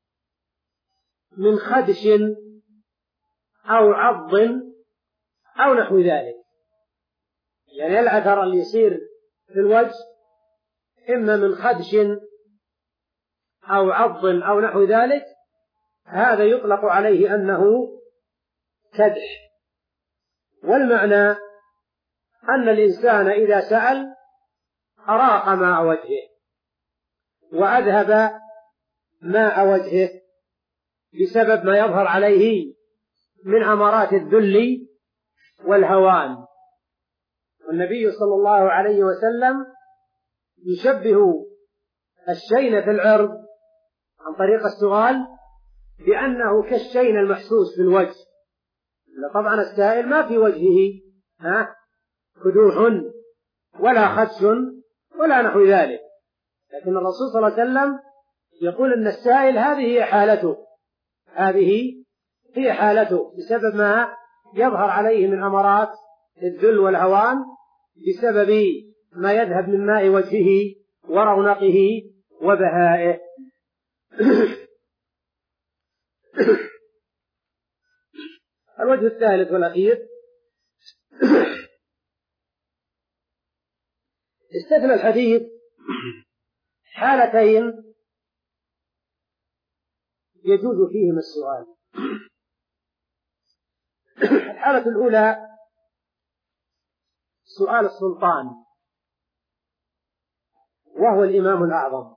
من خدش أو عض أو نحو ذلك، يعني الأثر اللي يصير في الوجه إما من خدش أو عض أو نحو ذلك، هذا يطلق عليه أنه كدح. والمعنى أن الإنسان إذا سأل أراق ماء وجهه وأذهب ماء وجهه بسبب ما يظهر عليه من أمارات الذل والهوان. والنبي صلى الله عليه وسلم يشبه الشين في العرض عن طريق السؤال بأنه كالشين المحسوس في الوجه. طبعا السائل ما في وجهه ها كدوح ولا خدش ولا نحو ذلك، لكن الرسول صلى الله عليه وسلم يقول أن السائل هذه هي حالته، هذه هي حالته بسبب ما يظهر عليه من أمارات الذل والهوان بسبب ما يذهب من ماء وجهه ورونقه وبهائه. الوجه الثالث والأخير استثنى الحديث حالتين يجوز فيهما السؤال. الحالة الأولى سؤال السلطان وهو الإمام الأعظم،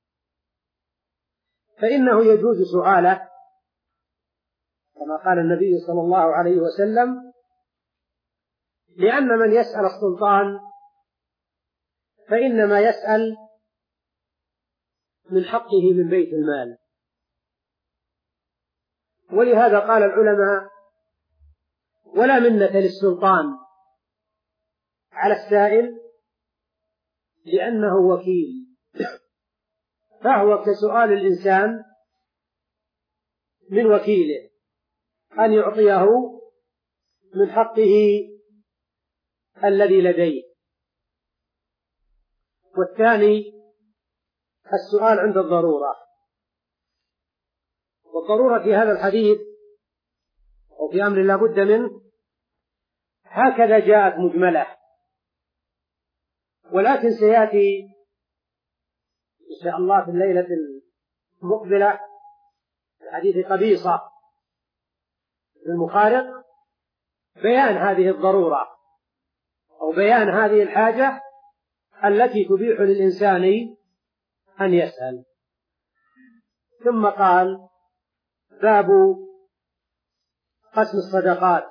فإنه يجوز سؤاله كما قال النبي صلى الله عليه وسلم، لأن من يسأل السلطان فإنما يسأل من حقه من بيت المال. ولهذا قال العلماء ولا منة للسلطان على السائل لأنه وكيل، فهو كسؤال الإنسان من وكيله أن يعطيه من حقه الذي لديه. والثاني السؤال عند الضرورة، والضرورة في هذا الحديث أو في أمر لا بد منه هكذا جاءت مجملة، ولكن سيأتي إن شاء الله في الليلة المقبلة حديث قبيصة المخارق بيان هذه الضرورة أو بيان هذه الحاجة التي تبيح للإنسان أن يسأل. ثم قال باب قسم الصدقات.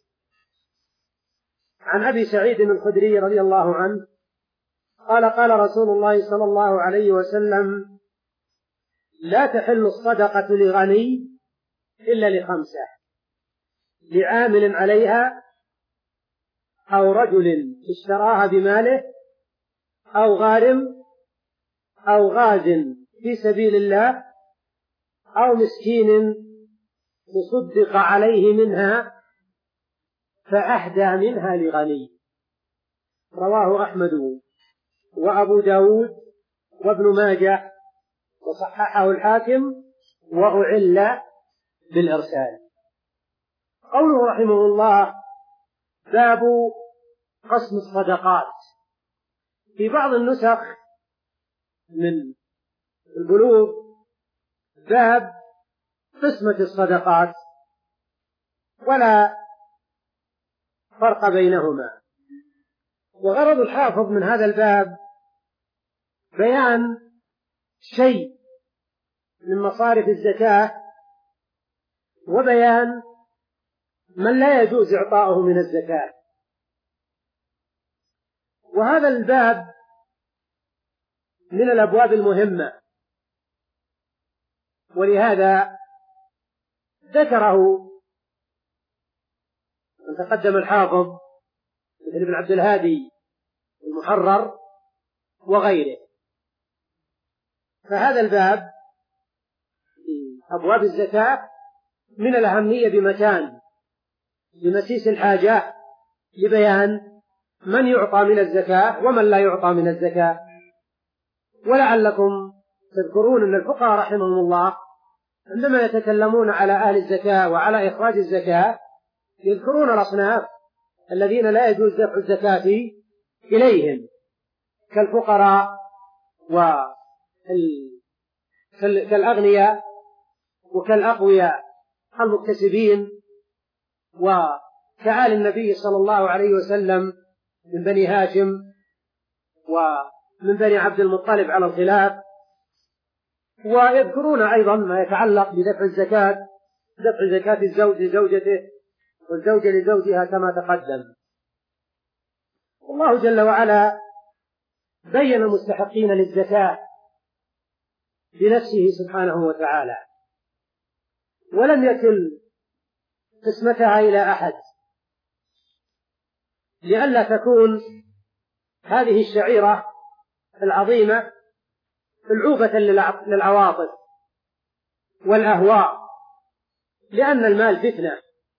عن أبي سعيد الخدري رضي الله عنه قال قال رسول الله صلى الله عليه وسلم لا تحل الصدقة لغني إلا لخمسة: لعامل عليها أو رجل اشتراها بماله أو غارم أو غاز في سبيل الله أو مسكين تصدق عليه منها فأهدى منها لغني. رواه أحمد وأبو داود وابن ماجه وصححه الحاكم وأعل بالإرسال. قوله رحمه الله باب قسم الصدقات. في بعض النسخ من البلوغ باب قسمة الصدقات ولا فرق بينهما. وغرض الحافظ من هذا الباب بيان شيء من مصارف الزكاة وبيان من لا يجوز إعطاؤه من الزكاة. وهذا الباب من الأبواب المهمة، ولهذا ذكره من تقدم الحافظ مثل ابن عبد الهادي المحرر وغيره. فهذا الباب في أبواب الزكاة من الأهمية بمكان لمسيس الحاجة لبيان من يعطى من الزكاة ومن لا يعطى من الزكاة. ولعلكم تذكرون أن الفقهاء رحمهم الله عندما يتكلمون على أهل الزكاة وعلى إخراج الزكاة يذكرون الأصناف الذين لا يجوز دفع الزكاة إليهم كالفقراء وكالأغنياء وكالأقوياء المكتسبين وكآل النبي صلى الله عليه وسلم من بني هاشم ومن بني عبد المطلب على الخلاف. ويذكرون أيضا ما يتعلق بدفع الزكاة، دفع زكاة الزوج لزوجته والزوجة لزوجها كما تقدم. والله جل وعلا بين المستحقين للزكاة بنفسه سبحانه وتعالى ولم يكل قسمتها إلى أحد لئلا تكون هذه الشعيرة العظيمة العوبة للعواطف والأهواء، لأن المال فتنة.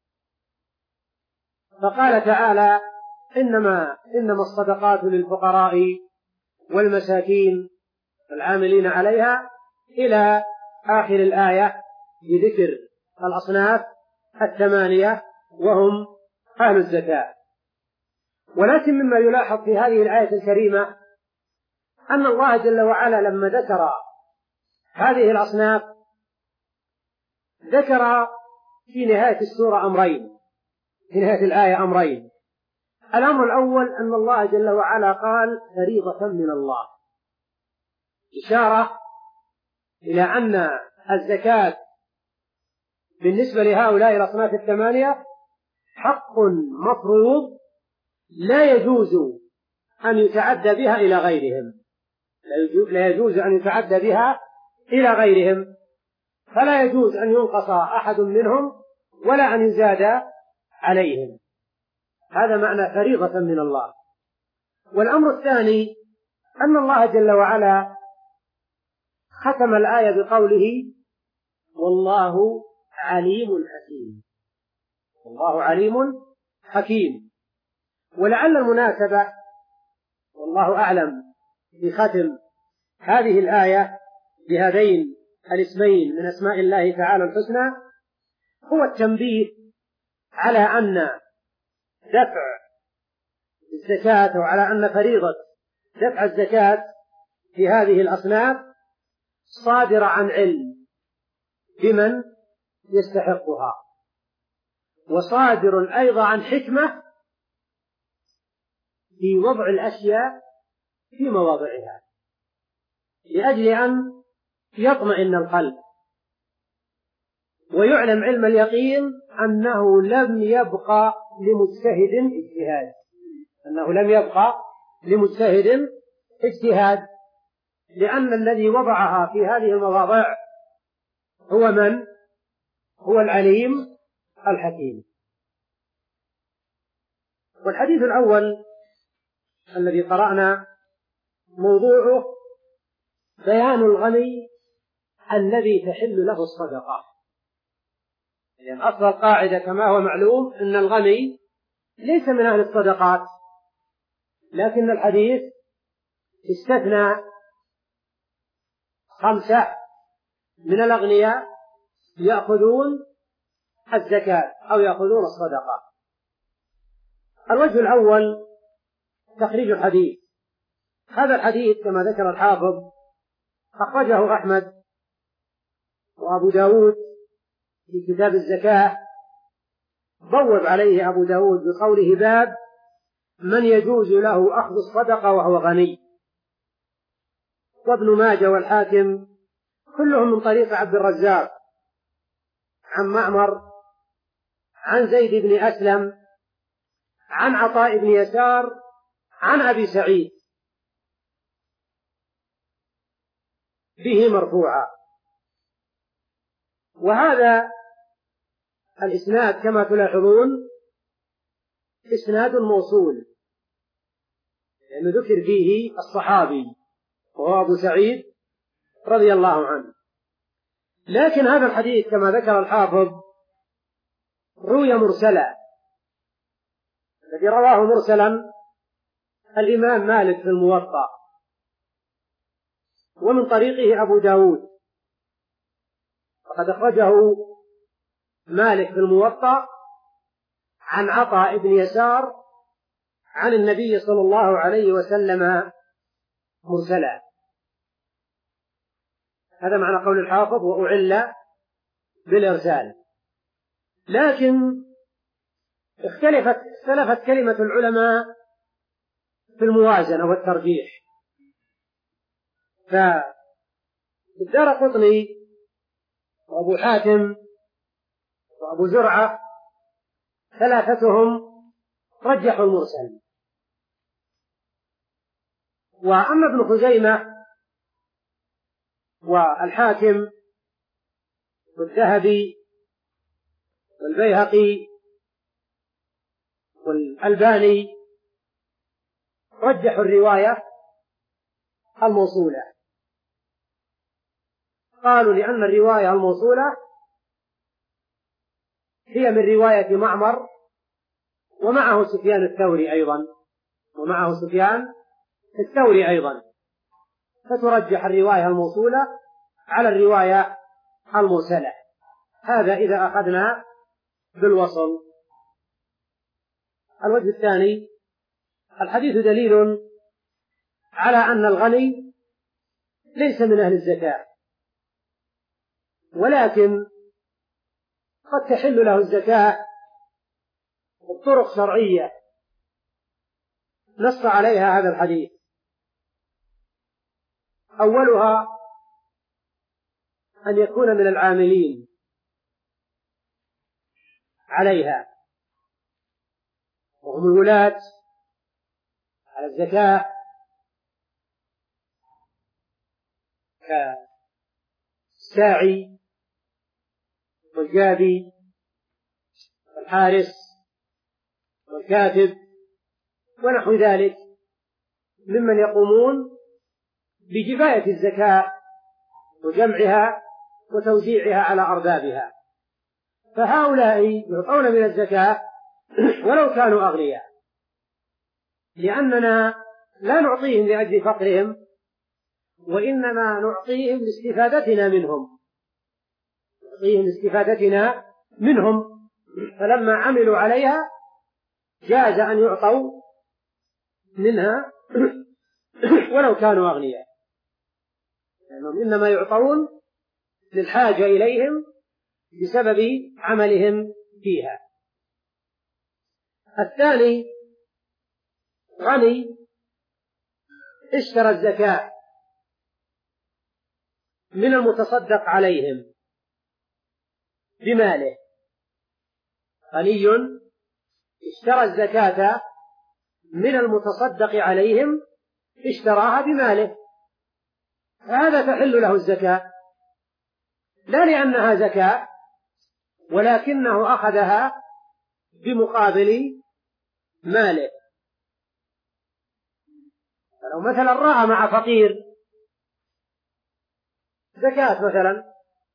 فقال تعالى إنما, إنما الصدقات للفقراء والمساكين العاملين عليها إلى آخر الآية بذكر الأصناف الثمانية وهم أهل الزكاة. ولكن مما يلاحظ في هذه الآية الكريمة أن الله جل وعلا لما ذكر هذه الأصناف ذكر في نهاية السورة أمرين، في نهاية الآية أمرين. الأمر الأول أن الله جل وعلا قال فريضة من الله، إشارة إلى أن الزكاة بالنسبة لهؤلاء الأصناف الثمانية حق مفروض لا يجوز أن يتعدى بها إلى غيرهم، لا يجوز أن يتعدى بها إلى غيرهم، فلا يجوز أن ينقص أحد منهم ولا أن يزاد عليهم. هذا معنى فريضة من الله. والأمر الثاني أن الله جل وعلا ختم الآية بقوله والله عليم حكيم، والله عليم حكيم. ولعل المناسبة والله أعلم بختم هذه الآية بهذين الاسمين من أسماء الله تعالى الحسنى هو التنبيه على أن دفع الزكاة وعلى أن فريضة دفع الزكاة في هذه الأصناف صادرة عن علم بمن يستحقها، وصادر أيضا عن حكمة في وضع الأشياء في مواضعها لأجل أن يطمئن القلب ويعلم علم اليقين أنه لم يبقى لمجتهد اجتهاد، أنه لم يبقى لمجتهد اجتهاد، لأن الذي وضعها في هذه المواضع هو من؟ هو العليم الحكيم. والحديث الأول الذي قرأنا موضوعه بيان الغني الذي تحل له الصدقة. لأن يعني أصل القاعدة كما هو معلوم أن الغني ليس من أهل الصدقات، لكن الحديث استثنى خمسة من الأغنياء يأخذون الزكاة أو يأخذون الصدقة. الوجه الأول تخريج الحديث. هذا الحديث كما ذكر الحافظ أخرجه أحمد وأبو داود في كتاب الزكاة، بوب عليه أبو داود بقوله باب من يجوز له أخذ الصدقة وهو غني، وابن ماجه والحاكم كلهم من طريق عبد الرزاق عن معمر عن زيد بن أسلم عن عطاء بن يسار عن أبي سعيد به مرفوعا. وهذا الإسناد كما تلاحظون إسناد موصول، لأنه ذكر فيه الصحابي وهو أبو سعيد رضي الله عنه. لكن هذا الحديث كما ذكر الحافظ روي مرسلا، الذي رواه مرسلا الإمام مالك في الموطأ، ومن طريقه أبو داود، وقد أخرجه مالك في الموطأ عن عطاء بن يسار عن النبي صلى الله عليه وسلم مرسلا. هذا معنى قول الحافظ وأعل بالإرسال. لكن اختلفت اختلفت كلمة العلماء في الموازنة والترجيح، فالدارقطني وأبو حاتم وأبو زرعة ثلاثتهم رجحوا المرسل، وأما ابن خزيمة والحاكم والذهبي والبيهقي والألباني رجحوا الرواية الموصولة، قالوا لأن الرواية الموصولة هي من رواية معمر ومعه سفيان الثوري أيضا ومعه سفيان الثوري أيضا، فترجح الرواية الموصولة على الرواية المرسلة. هذا إذا أخذنا بالوصل. الوجه الثاني، الحديث دليل على أن الغني ليس من أهل الزكاة، ولكن قد تحل له الزكاة بطرق شرعية نص عليها هذا الحديث. أولها أن يكون من العاملين عليها، وهم الولاة على الزكاة كالساعي والجابي والحارس والكاتب ونحو ذلك ممن يقومون بجباية الزكاة وجمعها وتوزيعها على أربابها، فهؤلاء يعطون من الزكاة ولو كانوا أغنياء، لأننا لا نعطيهم لأجل فقرهم، وإنما نعطيهم لاستفادتنا منهم نعطيهم لاستفادتنا منهم فلما عملوا عليها جاز أن يعطوا منها ولو كانوا أغنياء، لأنهم يعني إنما يعطون للحاجة إليهم بسبب عملهم فيها. الثاني، غني اشترى الزكاة من المتصدق عليهم بماله، غني اشترى الزكاة من المتصدق عليهم اشتراها بماله، فهذا تحل له الزكاة، لا لأنها زكاة ولكنه أخذها بمقابل ماله. فلو مثلا رأى مع فقير زكاة مثلا،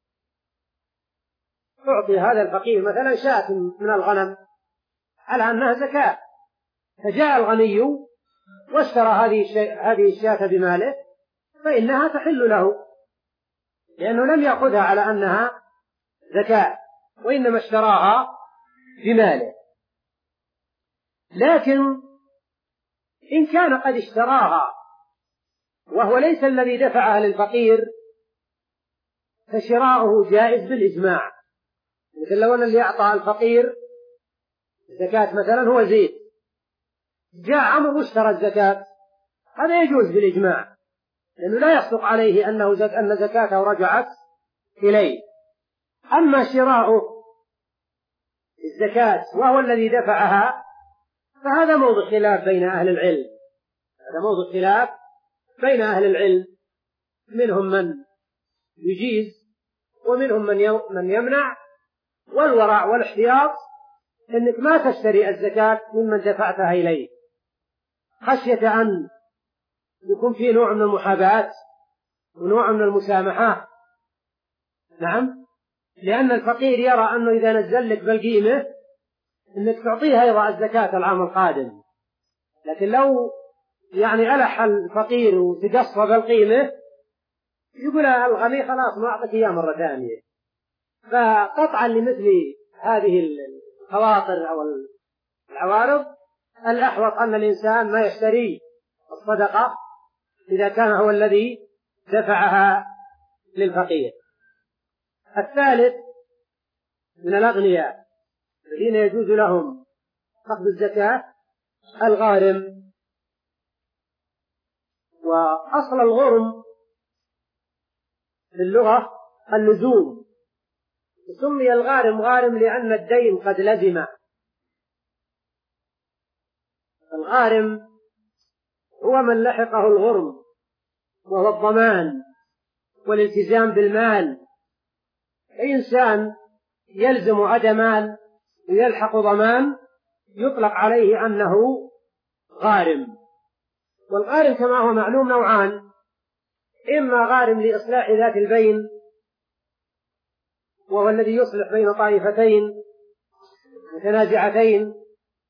أعطي هذا الفقير مثلا شاة من الغنم على أنها زكاة، فجاء الغني واشترى هذه الشاة بماله، فإنها تحل له، لأنه لم يأخذها على أنها زكاة وإنما اشتراها بماله. لكن إن كان قد اشتراها وهو ليس الذي دفعها للفقير فشراؤه جائز بالإجماع. مثل لو أن اللي أعطى الفقير الزكاة مثلا هو زيد، جاء عمرو واشترى الزكاة، هذا يجوز بالإجماع، لأنه لا يصدق عليه أنه زك... أن زكاته رجعت إليه. أما شراؤه الزكاة وهو الذي دفعها فهذا موضع خلاف بين أهل العلم، هذا موضع خلاف بين أهل العلم، منهم من يجيز ومنهم من يمنع. والورع والاحتياط أنك ما تشتري الزكاة ممن دفعتها إليه خشية أن يكون فيه نوع من المحاباة ونوع من المسامحة. نعم، لأن الفقير يرى أنه إذا نزل لك بالقيمة أنك تعطيه أيضا الزكاة العام القادم، لكن لو يعني ألح الفقير وتقصى بالقيمة يقول الغني خلاص ما أعطيك إياه مرة ثانية. فقطعا لمثل هذه الخواطر أو العوارض الأحوط أن الإنسان ما يشتري الصدقة إذا كان هو الذي دفعها للفقير. الثالث من الأغنياء الذين يجوز لهم أخذ الزكاة الغارم. وأصل الغرم في اللغة اللزوم، سمي الغارم غارم لأن الدين قد لزم. الغارم هو من لحقه الغرم وهو الضمان والالتزام بالمال. أي إنسان يلزم أدى مال ويلحق ضمان يطلق عليه أنه غارم. والغارم كما هو معلوم نوعان: إما غارم لإصلاح ذات البين وهو الذي يصلح بين طائفتين متنازعتين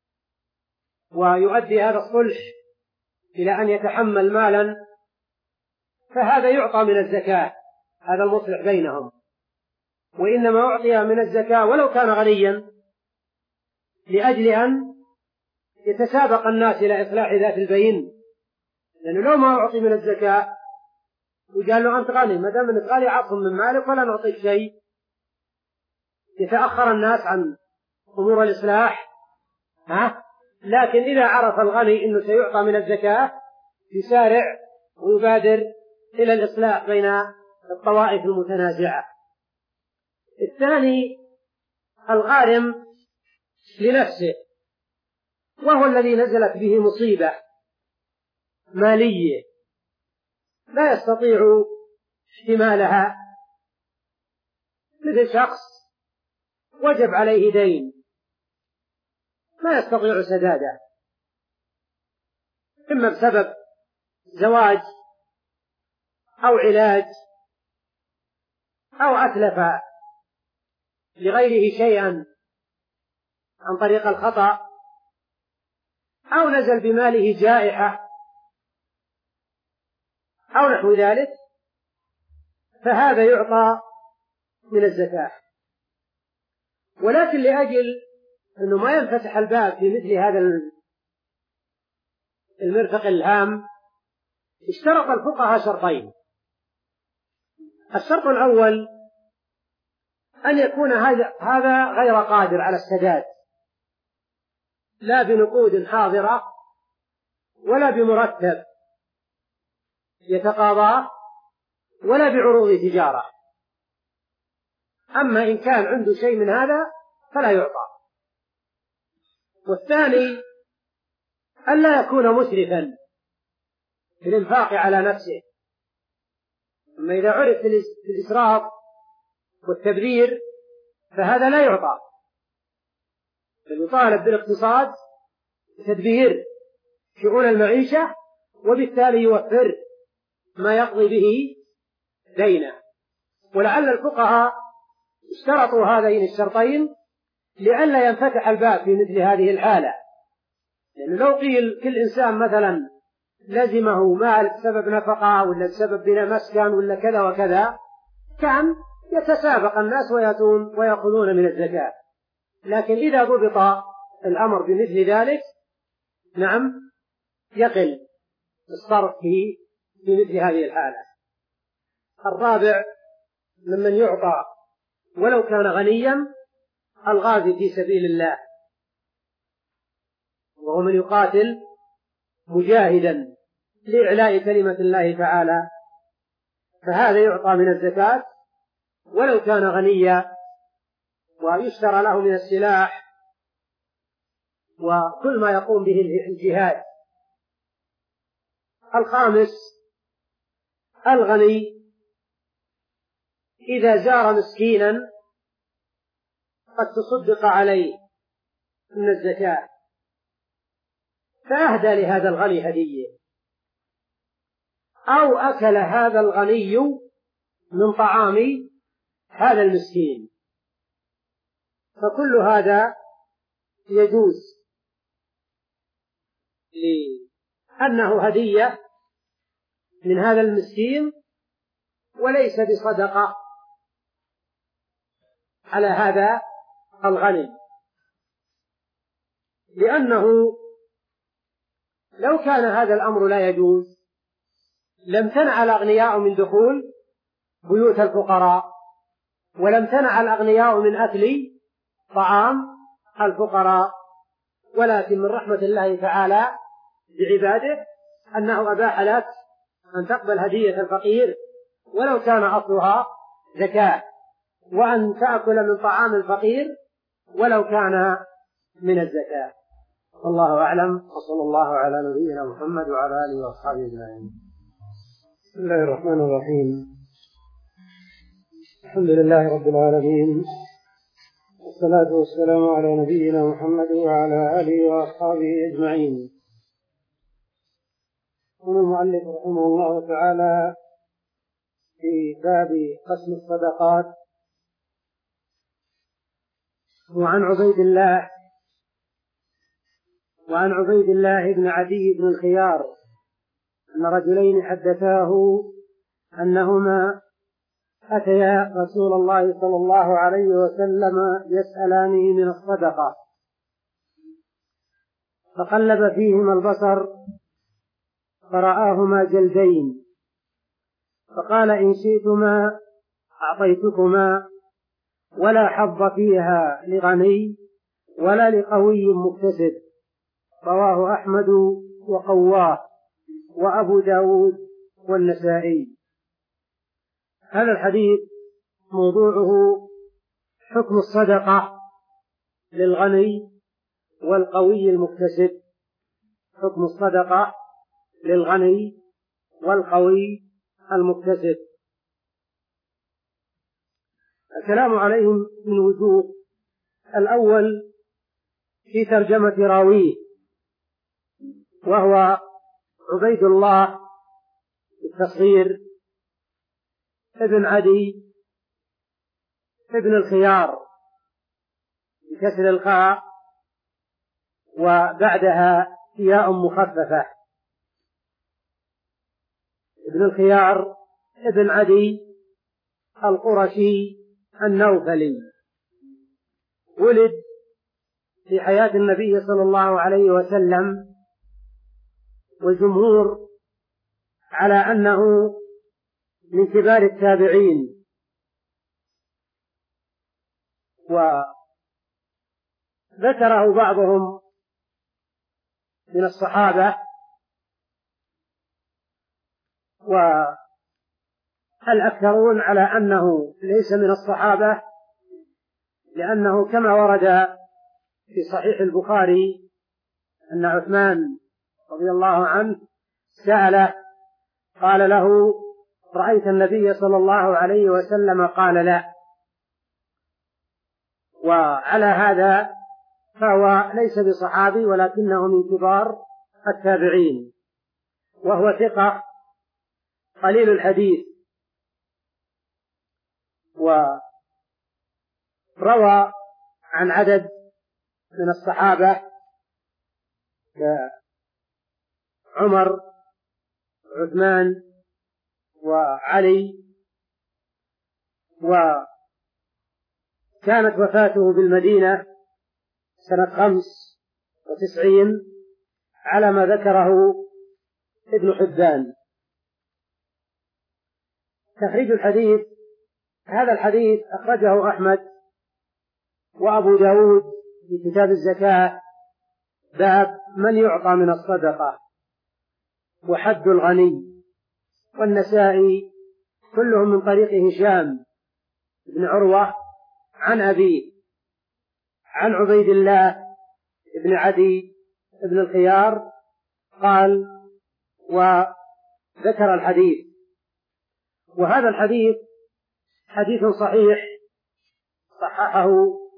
ويؤدي هذا الصلح إلى أن يتحمل مالا، فهذا يعطى من الزكاة، هذا المصلح بينهم، وإنما أعطي من الزكاة ولو كان غنيا لأجل أن يتسابق الناس إلى إصلاح ذات البين، لأنه لو ما أعطي من الزكاة وقال له أنت غني، ما دام أنك غني عطهم من مالك ولا نعطيك شيء، يتأخر الناس عن أمور الإصلاح. ها؟ لكن إذا عرف الغني أنه سيعطى من الزكاة يسارع ويبادر إلى الإصلاح بين الطوائف المتنازعة. الثاني الغارم لنفسه، وهو الذي نزلت به مصيبة مالية لا يستطيع احتمالها، مثل شخص وجب عليه دين ما يستطيع سداده، إما بسبب زواج أو علاج أو أتلف لغيره شيئا عن طريق الخطأ أو نزل بماله جائحة أو نحو ذلك، فهذا يعطى من الزكاة. ولكن لأجل أنه ما ينفتح الباب في مثل هذا المرفق الهام اشترط الفقهاء شرطين: الشرط الأول أن يكون هذا غير قادر على السداد، لا بنقود حاضرة ولا بمرتب يتقاضاه ولا بعروض تجارة. أما إن كان عنده شيء من هذا فلا يعطى. والثاني ألا يكون مسرفا في الإنفاق على نفسه. أما إذا عرف في الإسراف والتبذير فهذا لا يعطى، بل يطالب بالاقتصاد تدبير شؤون المعيشة، وبالتالي يوفر ما يقضي به دينه. ولعل الفقهاء اشترطوا هذين الشرطين لئلا ينفتح الباب في مثل هذه الحالة، لأنه لو قيل كل إنسان مثلا لزمه مال بسبب نفقة ولا بسبب بناء مسكن ولا كذا وكذا، كان يتسابق الناس ويأتون ويأخذون من الزكاة. لكن إذا ضبط الأمر بمثل ذلك، نعم، يقل الصرف في في مثل هذه الحالة. الرابع ممن يعطى ولو كان غنيا الغازي في سبيل الله، وهو من يقاتل مجاهدا لإعلاء كلمة الله تعالى، فهذا يعطى من الزكاة ولو كان غنيا، ويشترى له من السلاح وكل ما يقوم به الجهاد. الخامس الغني إذا زار مسكينا قد تصدق عليه من الزكاة، فأهدى لهذا الغني هدية، أو أكل هذا الغني من طعام هذا المسكين، فكل هذا يجوز لأنه هدية من هذا المسكين وليس بصدقة على هذا الغني، لأنه لو كان هذا الأمر لا يجوز لم تنع الأغنياء من دخول بيوت الفقراء، ولم تنع الأغنياء من أكل طعام الفقراء، ولكن من رحمة الله تعالى بعباده أنه أباح لك أن تقبل هدية الفقير ولو كان أصلها زكاة، وأن تأكل من طعام الفقير ولو كان من الزكاة. والله أعلم، وصلى الله على نبينا محمد وعلى آله وأصحابه أجمعين. بسم الله الرحمن الرحيم. الحمد لله رب العالمين، والصلاة والسلام على نبينا محمد وعلى آله وأصحابه أجمعين. قال المؤلف رحمه الله تعالى في باب قسم الصدقات: وعن عبيد الله وعن عبيد الله بن عدي بن الخيار أن رجلين حدثاه أنهما أتيا رسول الله صلى الله عليه وسلم يسألانه من الصدقة، فقلب فيهما البصر فرآهما جلدين، فقال: إن شئتما أعطيتكما، ولا حظ فيها لغني ولا لقوي مكتسب. رواه أحمد وقواه وأبو داود والنسائي. هذا الحديث موضوعه حكم الصدقة للغني والقوي المكتسب. حكم الصدقة للغني والقوي المكتسب. الكلام عليهم من وجوه: الأول في ترجمة راويه، وهو عبيد الله التصغير ابن عدي ابن الخيار بكسر الخاء وبعدها ياء مخففة. ابن الخيار ابن عدي القرشي النوفلي، ولد في حياة النبي صلى الله عليه وسلم، والجمهور على أنه من كبار التابعين، وذكره بعضهم من الصحابة، والأكثرون على أنه ليس من الصحابة، لأنه كما ورد في صحيح البخاري أن عثمان رضي الله عنه سأله قال له: رأيت النبي صلى الله عليه وسلم؟ قال: لا. وعلى هذا فهو ليس بصحابي ولكنه من كبار التابعين، وهو ثقة قليل الحديث، وروى عن عدد من الصحابة كعمر وعثمان وعلي، وكانت وفاته بالمدينة سنة خمس وتسعين على ما ذكره ابن حبان. تخريج الحديث: هذا الحديث أخرجه أحمد وأبو داود في كتاب الزكاة باب من يعطى من الصدقة وحد الغني، والنسائي كلهم من طريق هشام بن عروة عن أبيه عن عبيد الله بن عدي بن الخيار قال، وذكر الحديث. وهذا الحديث حديث صحيح صححه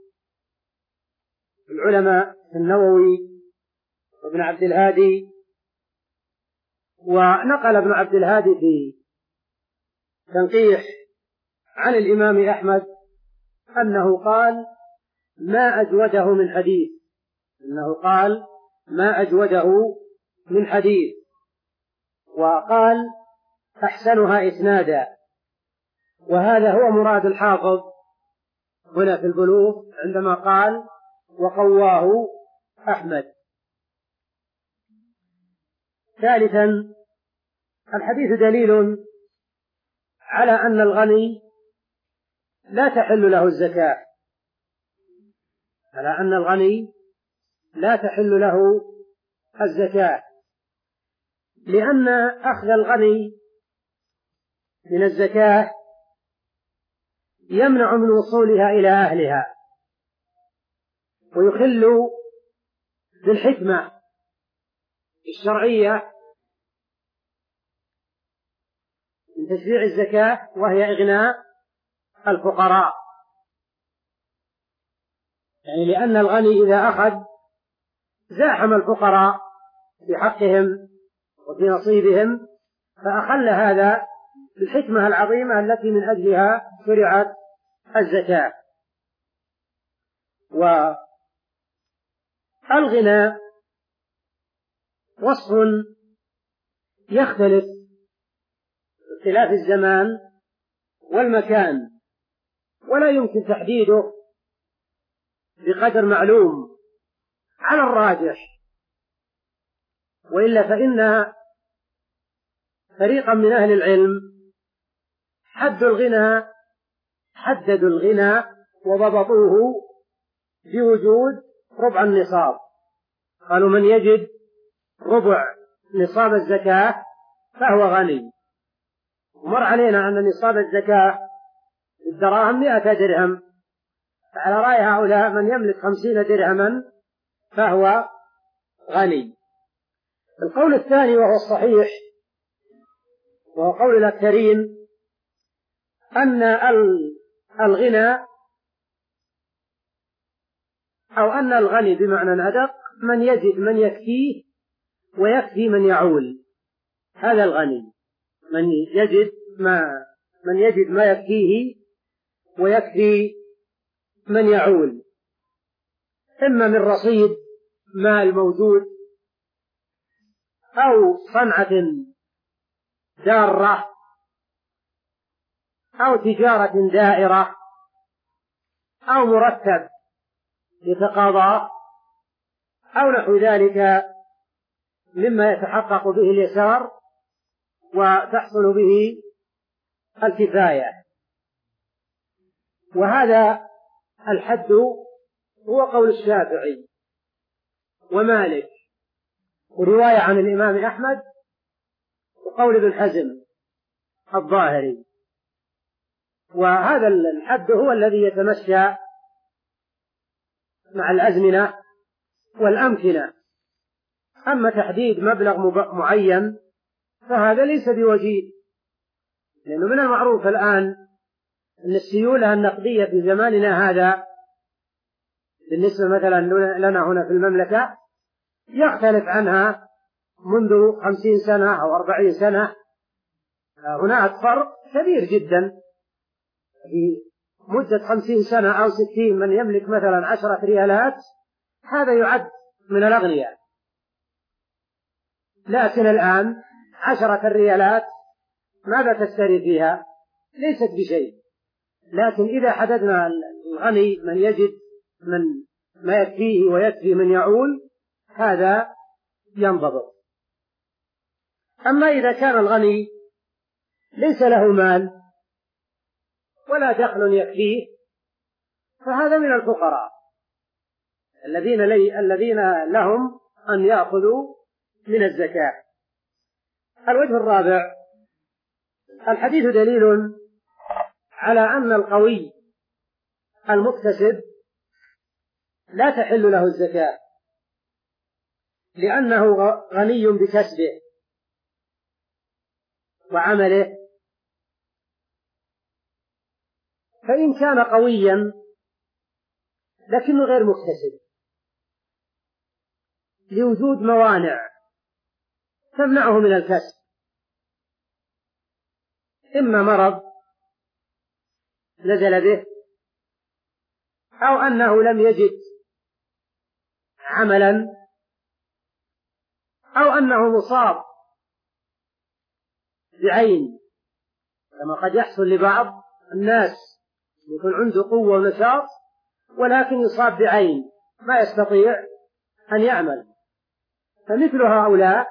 العلماء النووي وابن عبد الهادي، ونقل ابن عبد الهادي في تنقيح عن الإمام أحمد أنه قال ما أجوده من حديث أنه قال ما أجوده من حديث وقال أحسنها إسنادا. وهذا هو مراد الحافظ هنا في البلوغ عندما قال وقواه أحمد. ثالثا، الحديث دليل على أن الغني لا تحل له الزكاة على أن الغني لا تحل له الزكاة لأن أخذ الغني من الزكاة يمنع من وصولها إلى أهلها، ويخل بالحكمة الشرعية من تشريع الزكاة، وهي إغناء الفقراء. يعني لأن الغني إذا أخذ زاحم الفقراء في حقهم وفي نصيبهم، فأخل هذا الحكمة العظيمة التي من أجلها شرعت الزكاة. والغنى وصف يختلف باختلاف الزمان والمكان، ولا يمكن تحديده بقدر معلوم على الراجح، وإلا فإن فريقا من أهل العلم حد الغنى حددوا الغنى وضبطوه بوجود ربع النصاب. قالوا من يجد ربع نصاب الزكاة فهو غني. ومر علينا أن نصاب الزكاة الدراهم مئة درهم، فعلى رأي هؤلاء من يملك خمسين درهما فهو غني. القول الثاني وهو الصحيح وهو قول الأكثرين أن الغنى أو أن الغني بمعنى أدق من يجد من يكفيه ويكفي من يعول. هذا الغني من يجد ما من يجد ما يكفيه ويكفي من يعول، إما من رصيد مال موجود أو صنعة دارة أو تجارة دائرة أو مرتب يتقاضى أو نحو ذلك مما يتحقق به اليسار وتحصل به الكفاية. وهذا الحد هو قول الشافعي ومالك ورواية عن الإمام أحمد وقول ابن حزم الظاهري. وهذا الحد هو الذي يتمشى مع الأزمنة والأمكنة. أما تحديد مبلغ معين فهذا ليس بوجيه، لأنه من المعروف الآن أن السيولة النقدية في زماننا هذا بالنسبة مثلا لنا هنا في المملكة يختلف عنها منذ خمسين سنة أو أربعين سنة. هناك فرق كبير جدا في مدة خمسين سنة أو ستين. من يملك مثلا عشرة ريالات هذا يعد من الأغنياء، لكن الآن عشرة الريالات ماذا تشتري فيها؟ ليست بشيء. لكن إذا حددنا الغني من يجد من ما يكفيه ويكفي من يعول هذا ينضبط. أما إذا كان الغني ليس له مال ولا دخل يكفيه فهذا من الفقراء الذين لي الذين لهم أن يأخذوا من الزكاة. الوجه الرابع: الحديث دليل على أن القوي المكتسب لا تحل له الزكاة لأنه غني بكسبه وعمله. فإن كان قويا لكنه غير مكتسب لوجود موانع تمنعه من الكسب، إما مرض نزل به أو أنه لم يجد عملا أو أنه مصاب بعين، كما قد يحصل لبعض الناس يكون عنده قوة ونشاط ولكن يصاب بعين ما يستطيع أن يعمل، فمثل هؤلاء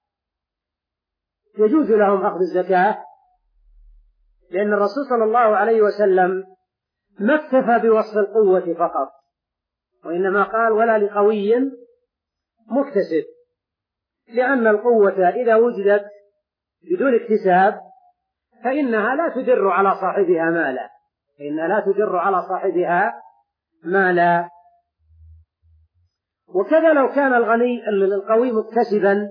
يجوز لهم أخذ الزكاة، لأن الرسول صلى الله عليه وسلم ما اكتفى بوصف القوة فقط، وإنما قال: ولا لقوي مكتسب، لأن القوة إذا وجدت بدون اكتساب فإنها لا تدر على صاحبها مالا فإنها لا تدر على صاحبها مالا. وكذا لو كان الغني القوي مكتسبا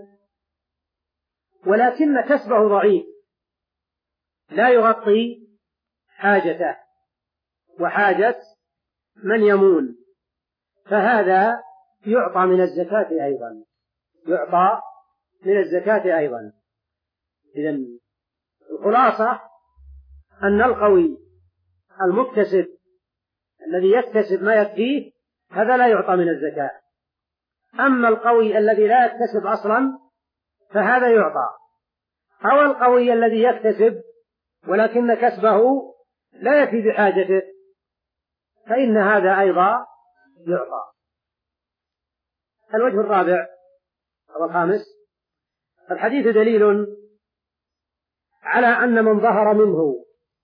ولكن كسبه ضعيف لا يغطي حاجته وحاجة من يمون، فهذا يعطى من الزكاة أيضا يعطى من الزكاة أيضا. إذن الخلاصة أن القوي المكتسب الذي يكتسب ما يكفيه هذا لا يعطى من الزكاة. أما القوي الذي لا يكتسب أصلا فهذا يعطى، أو القوي الذي يكتسب ولكن كسبه لا يفي بحاجته فإن هذا أيضا يعطى. الوجه الرابع أو الخامس: الحديث دليل على أن من ظهر منه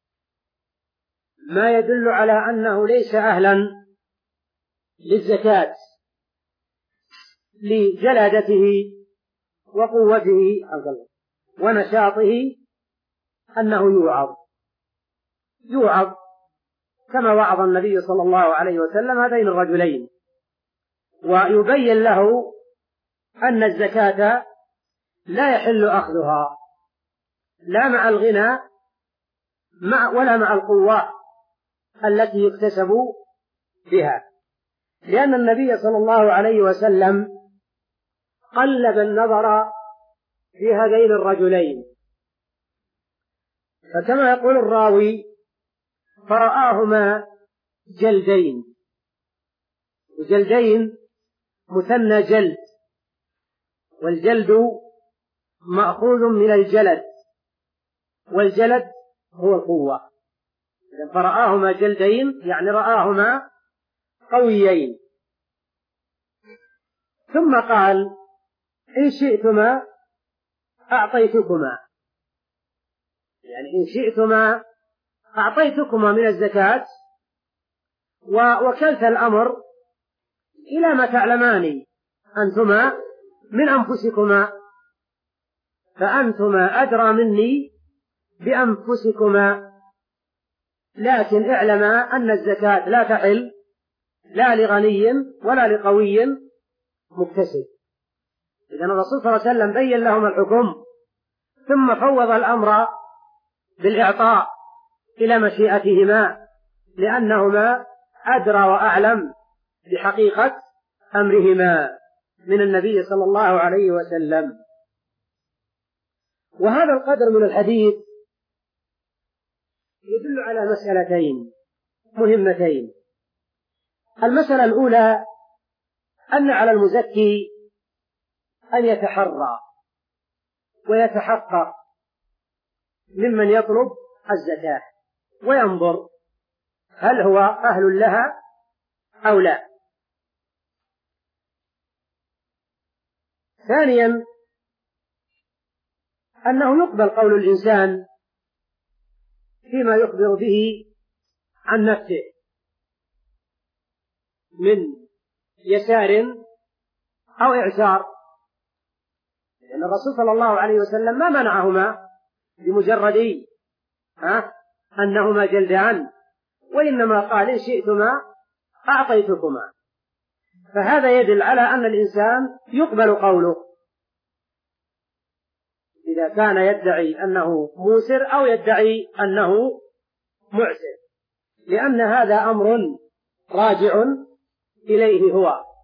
ما يدل على أنه ليس أهلا للزكاة لجلادته وقوته ونشاطه أنه يوعظ يوعظ كما وعظ النبي صلى الله عليه وسلم هذين الرجلين، ويبين له أن الزكاة لا يحل أخذها لا مع الغنى مع ولا مع القوة التي يكتسب بها، لأن النبي صلى الله عليه وسلم قلب النظر في هذين الرجلين، فكما يقول الراوي: فرآهما جلدين، وجلدين مثنى جلد، والجلد مأخوذ من الجلد، والجلد هو القوة. فرآهما جلدين يعني رآهما قويين. ثم قال: إن شئتما أعطيتكما، يعني إن شئتما أعطيتكما من الزكاة، ووكلت الأمر إلى ما تعلمان أنتما من أنفسكما، فأنتما أدرى مني بأنفسكما، لكن اعلما أن الزكاة لا تحل لا لغني ولا لقوي مكتسب. إذن الرسول صلى الله عليه وسلم بين لهم الحكم ثم فوض الأمر بالإعطاء إلى مشيئتهما، لأنهما أدرى وأعلم بحقيقة أمرهما من النبي صلى الله عليه وسلم. وهذا القدر من الحديث يدل على مسألتين مهمتين. المسألة الأولى أن على المزكي أن يتحرى ويتحقق ممن يطلب الزكاة وينظر هل هو أهل لها أو لا. ثانيا أنه يقبل قول الإنسان فيما يخبر به عن نفسه من يسار أو إعسار، لأن الرسول صلى الله عليه وسلم ما منعهما بمجرد ها أنهما جلدان، وإنما قال إن شئتما أعطيتكما. فهذا يدل على أن الإنسان يقبل قوله إذا كان يدعي أنه موسر أو يدعي أنه معسر، لأن هذا أمر راجع إليه هو